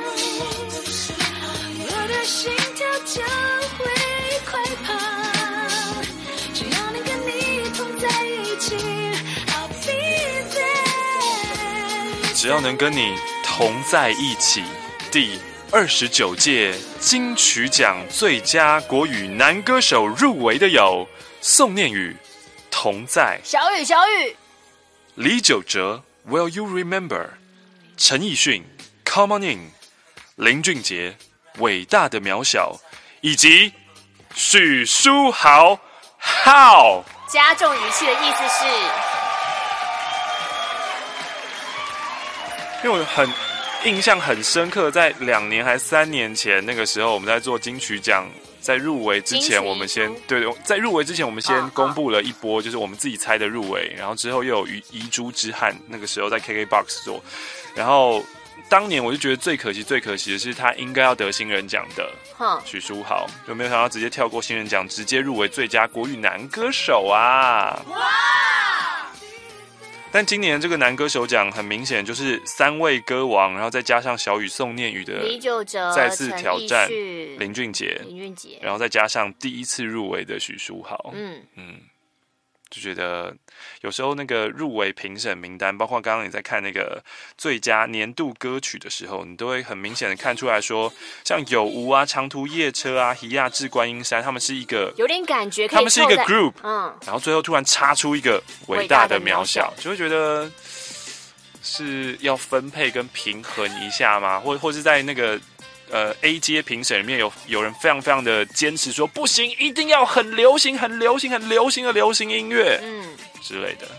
我的心跳就会快跑，只要能跟你同在一起 I'll be there。 只要能跟你同在一起。第29届金曲奖最佳国语男歌手入围的有宋念宇《同在》， 小雨， 李玖哲 Will You Remember， 陈奕迅 Come On In， 林俊杰伟大的渺小，以及许书豪 How？ 加重语气的意思是， 因为我印象很深刻，在2年还3年前那个时候，我们在做金曲奖，在入围之前，我们先在入围之前，我们先公布了一波，就是我们自己猜的入围，然后之后又有遗珠之憾，那个时候在 KKBOX 做，然后当年我就觉得最可惜的是他应该要得新人奖的许书豪，就没有想到直接跳过新人奖，直接入围最佳国语男歌手啊！哇！但今年这个男歌手奖很明显就是3位歌王，然后再加上小雨宋念宇的李玖哲再次挑战林俊杰，然后再加上第一次入围的许书豪，就觉得有时候那个入围评审名单，包括刚刚你在看那个最佳年度歌曲的时候，你都会很明显的看出来说，像有无啊、长途夜车啊、希亚至观音山，他们是一个有点感觉， 他们是一个 group， 然后最后突然插出一个伟大的渺小，就会觉得是要分配跟平衡一下吗？或是在那个A 阶评审里面有人非常非常的坚持说不行，一定要很流行的流行音乐，之类的。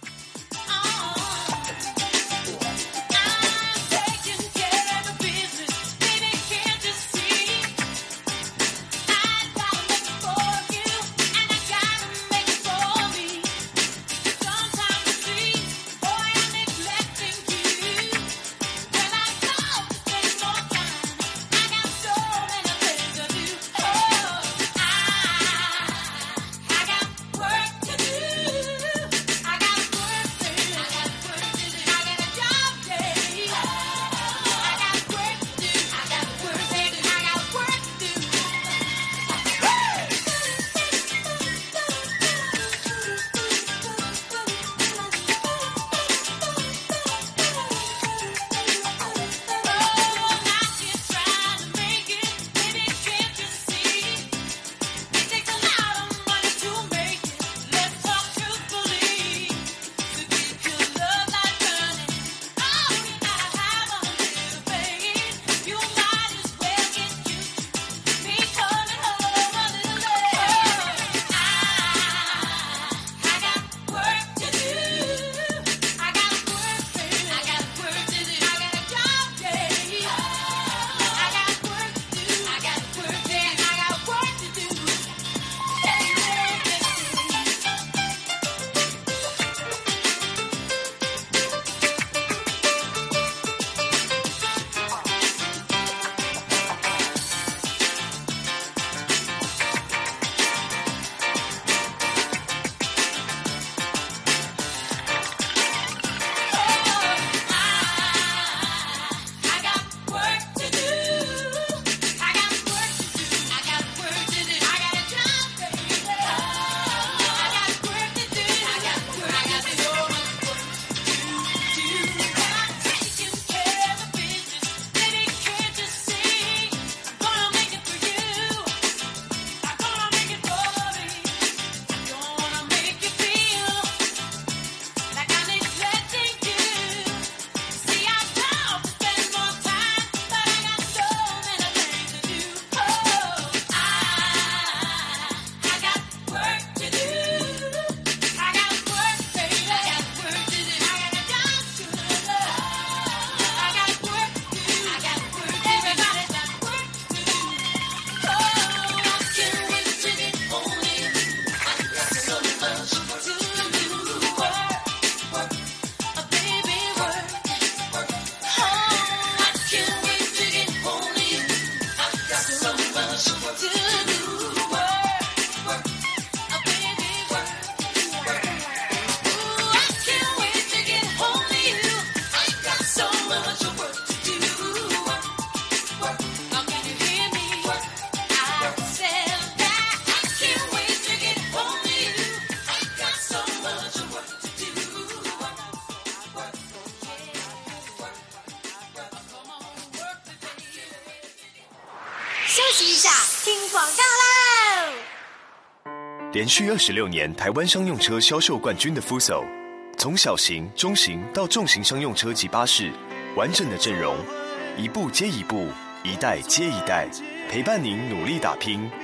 休息一下，听广告喽！ 连续26年台湾商用车销售冠军的 Fuso， 从小型、中型到重型商用车及巴士，完整的阵容，一步接一步，一代接一代，陪伴您努力打拼。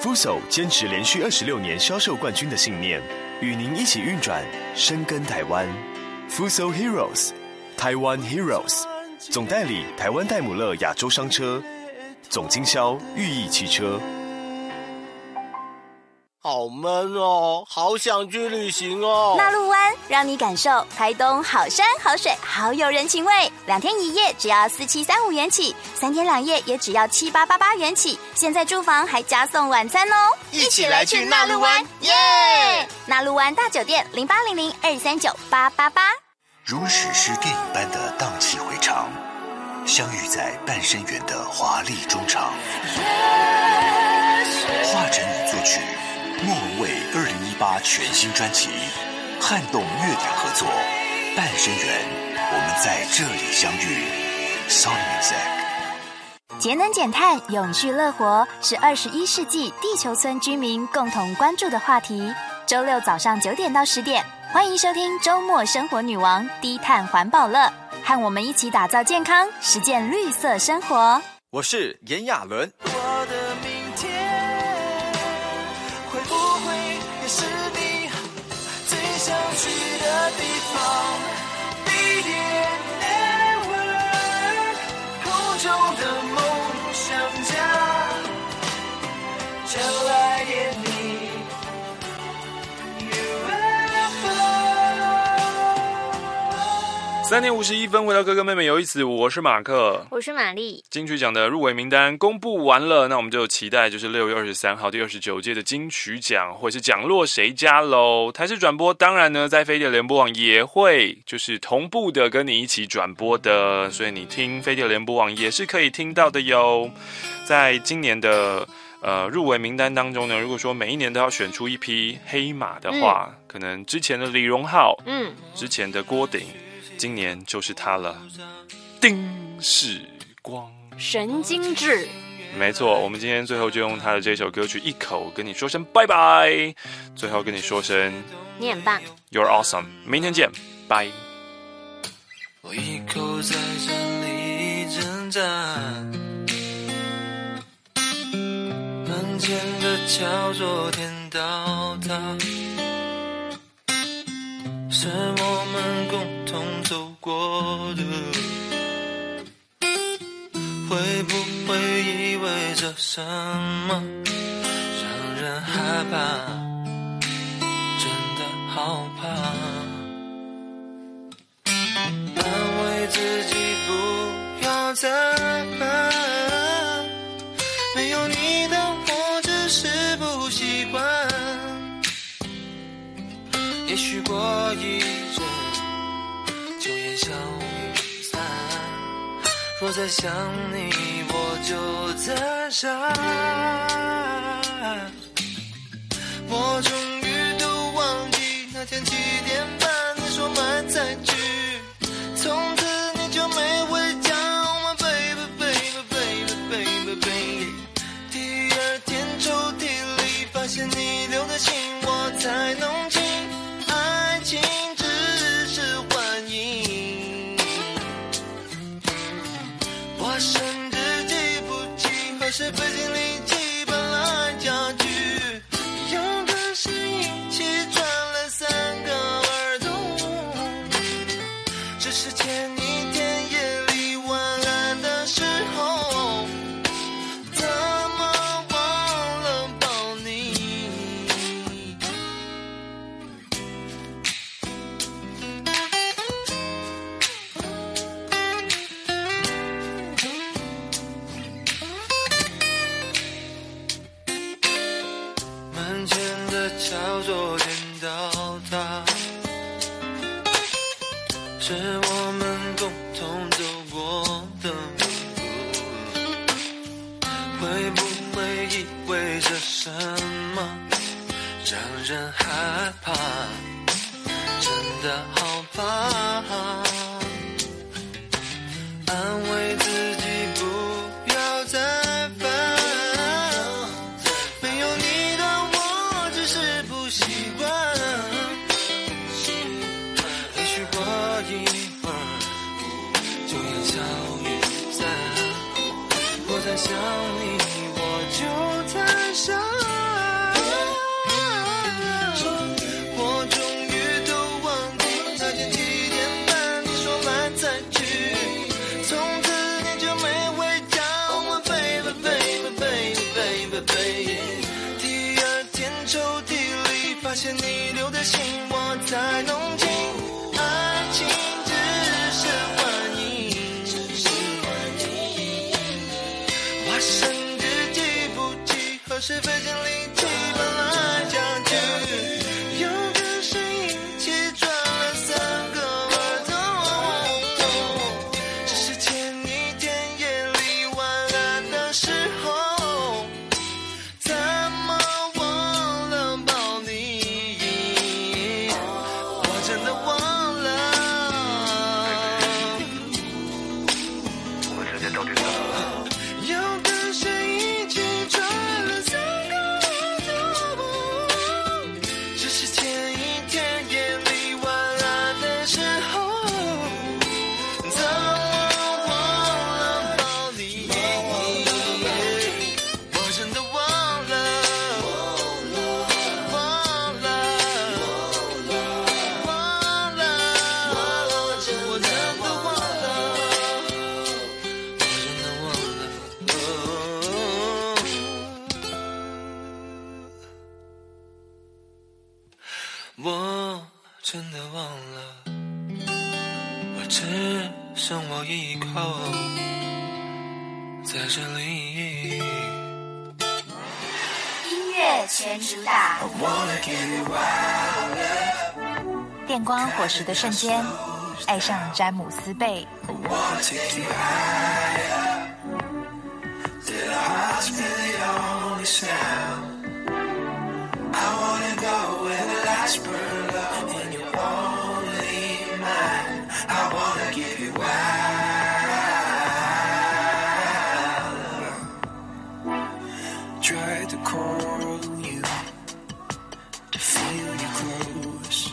Fuso 坚持连续26年销售冠军的信念，与您一起运转，深耕台湾。Fuso Heroes， 台湾 Heroes， 总代理台湾戴姆勒亚洲商车，总经销裕益汽车。 好闷哦，好想去旅行哦。 纳陆湾让你感受台东好山好水好有人情味，2天1夜只要4735元起，3天2夜也只要7888元起。现在住房还加送晚餐哦， 一起来去纳陆湾，耶！ 纳陆湾大酒店0800239888。 如史诗电影般的荡气回肠，相遇在半生缘的华丽中场。华晨宇作曲，莫文蔚2018全新专辑，撼动乐坛合作，半生缘，我们在这里相遇。Sony Music。 节能减碳、永续乐活是21世纪地球村居民共同关注的话题。周六早上9点到10点，欢迎收听周末生活女王低碳环保乐，和我们一起打造健康，实践绿色生活。 我是炎亚纶。 我的明天会不会也是你最想去的地方？地点 Network， 空中的梦想家，将来电你。 3点51分，回到哥哥妹妹有意思，我是马克， 我是玛丽。 金曲奖的入围名单公布完了，那我们就期待就是6月23号第29届的金曲奖会是奖落谁家喽。台视转播当然呢，在飞碟联播网也会就是同步的跟你一起转播的，所以你听飞碟联播网也是可以听到的哟。在今年的入围名单当中呢，如果说每一年都要选出一匹黑马的话，可能之前的李荣浩，之前的郭顶，今年就是他了，丁世光， 神经质。 没错，我们今天最后就用他的这首歌曲一口跟你说声拜拜，最后跟你说声你很棒 You're awesome， 明天见，拜。 我一口在这里挣扎，门前的桥昨天倒塌，是我们共同走过的，会不会意味着什么，让人害怕，真的好怕，安慰自己不要再烦，没有你的我只是不习惯，也许过一阵就烟消云散，若再想你我就再傻，我终于都忘记那天7点半你说买菜去，从此你就没回家，我 baby baby baby baby baby， 第二天抽屉里发现你留的信我才弄清，爱情只是幻影，我甚至记不起何时费尽力气搬来家具，一样的声音气传了3个耳朵，只是前一天夜里晚安的时候，怎么忘了抱你。门前的桥昨天倒塌，是我们共同走过的路，会不会意味着什么，让人害怕，真的好怕，安慰自己不要再烦，没有你的我只是不习惯，也许过一会儿就烟消云散，我在想你我就在想。 心我才弄清，爱情只是幻影。我甚至记不起何时费尽力气本来相聚，有个声音切断了3个耳朵，只是前一天夜里晚安的时候，怎么忘了抱你？我真的忘了。 我们时间到底到了？ 有个声音切断了3个耳朵，只是前一天夜里晚安的时候，怎么忘了抱你？我真的忘了，忘了，忘了，我真的忘了，我真的忘了，我真的忘了，我只剩我一口在这里。 音乐全主打，电光火石的瞬间，爱上詹姆斯贝。 Tried to call you to feel you close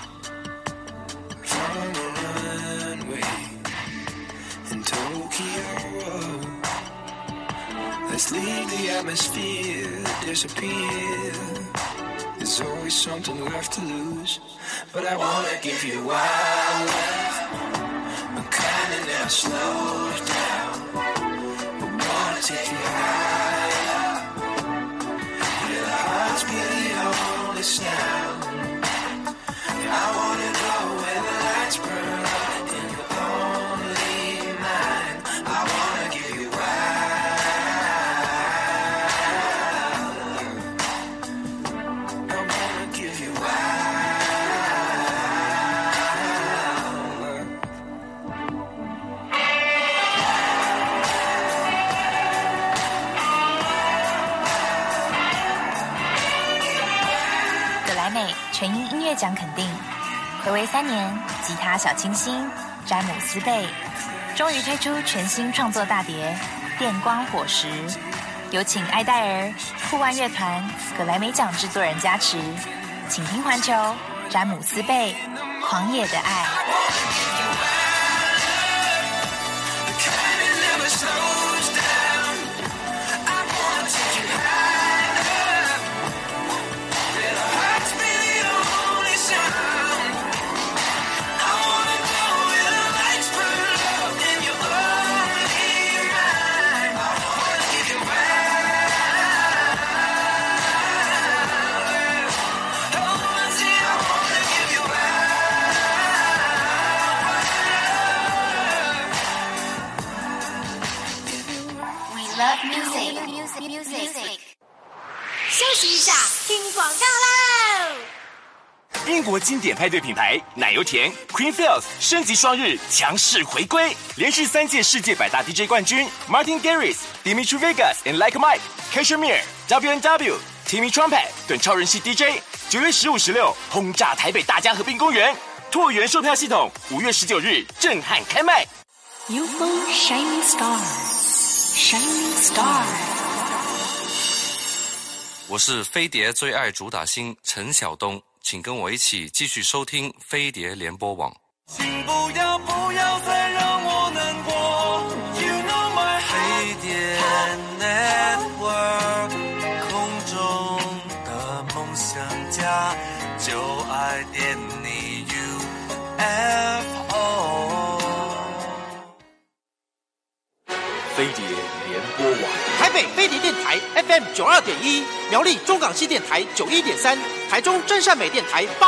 from the runway in Tokyo. Let's leave the atmosphere, disappear. There's always something left to lose, but I wanna give you wild love. I'm kinda now slow down. I wanna take you higher. Yeah, the heart's really the only sound. I wanna go where the lights burn up and you're only mine. I wanna give you wild. I wanna give you wild. 葛莱美全英音乐奖肯定，睽违3年，吉他小清新詹姆斯贝终于推出全新创作大碟《电光火石》，有请艾戴尔、酷万乐团、葛莱美奖制作人加持，请听环球詹姆斯贝《狂野的爱》。 Music。休息一下，听广告喽。 英国经典派对品牌奶油甜 Creamfields 升级双日强势回归，连续3届世界百大 DJ 冠军 Martin Garrix、Dimitri Vegas、and Like Mike、Cashmere、WNW、Timmy Trumpet 等超人气 DJ，9月15、16轰炸台北大家河滨公园，拓元售票系统5月19日震撼开卖。 UFO Shining Star Shining Star。 我是飞碟最爱主打星陈晓东，请跟我一起继续收听飞碟联播网。 请不要再让我难过 You know my 飞碟 Network 空中的梦想家就爱点你 UFO 飞碟联播网， 台北飞碟电台 FM 92.1，苗栗中港西电台91.3，台中真善美电台8。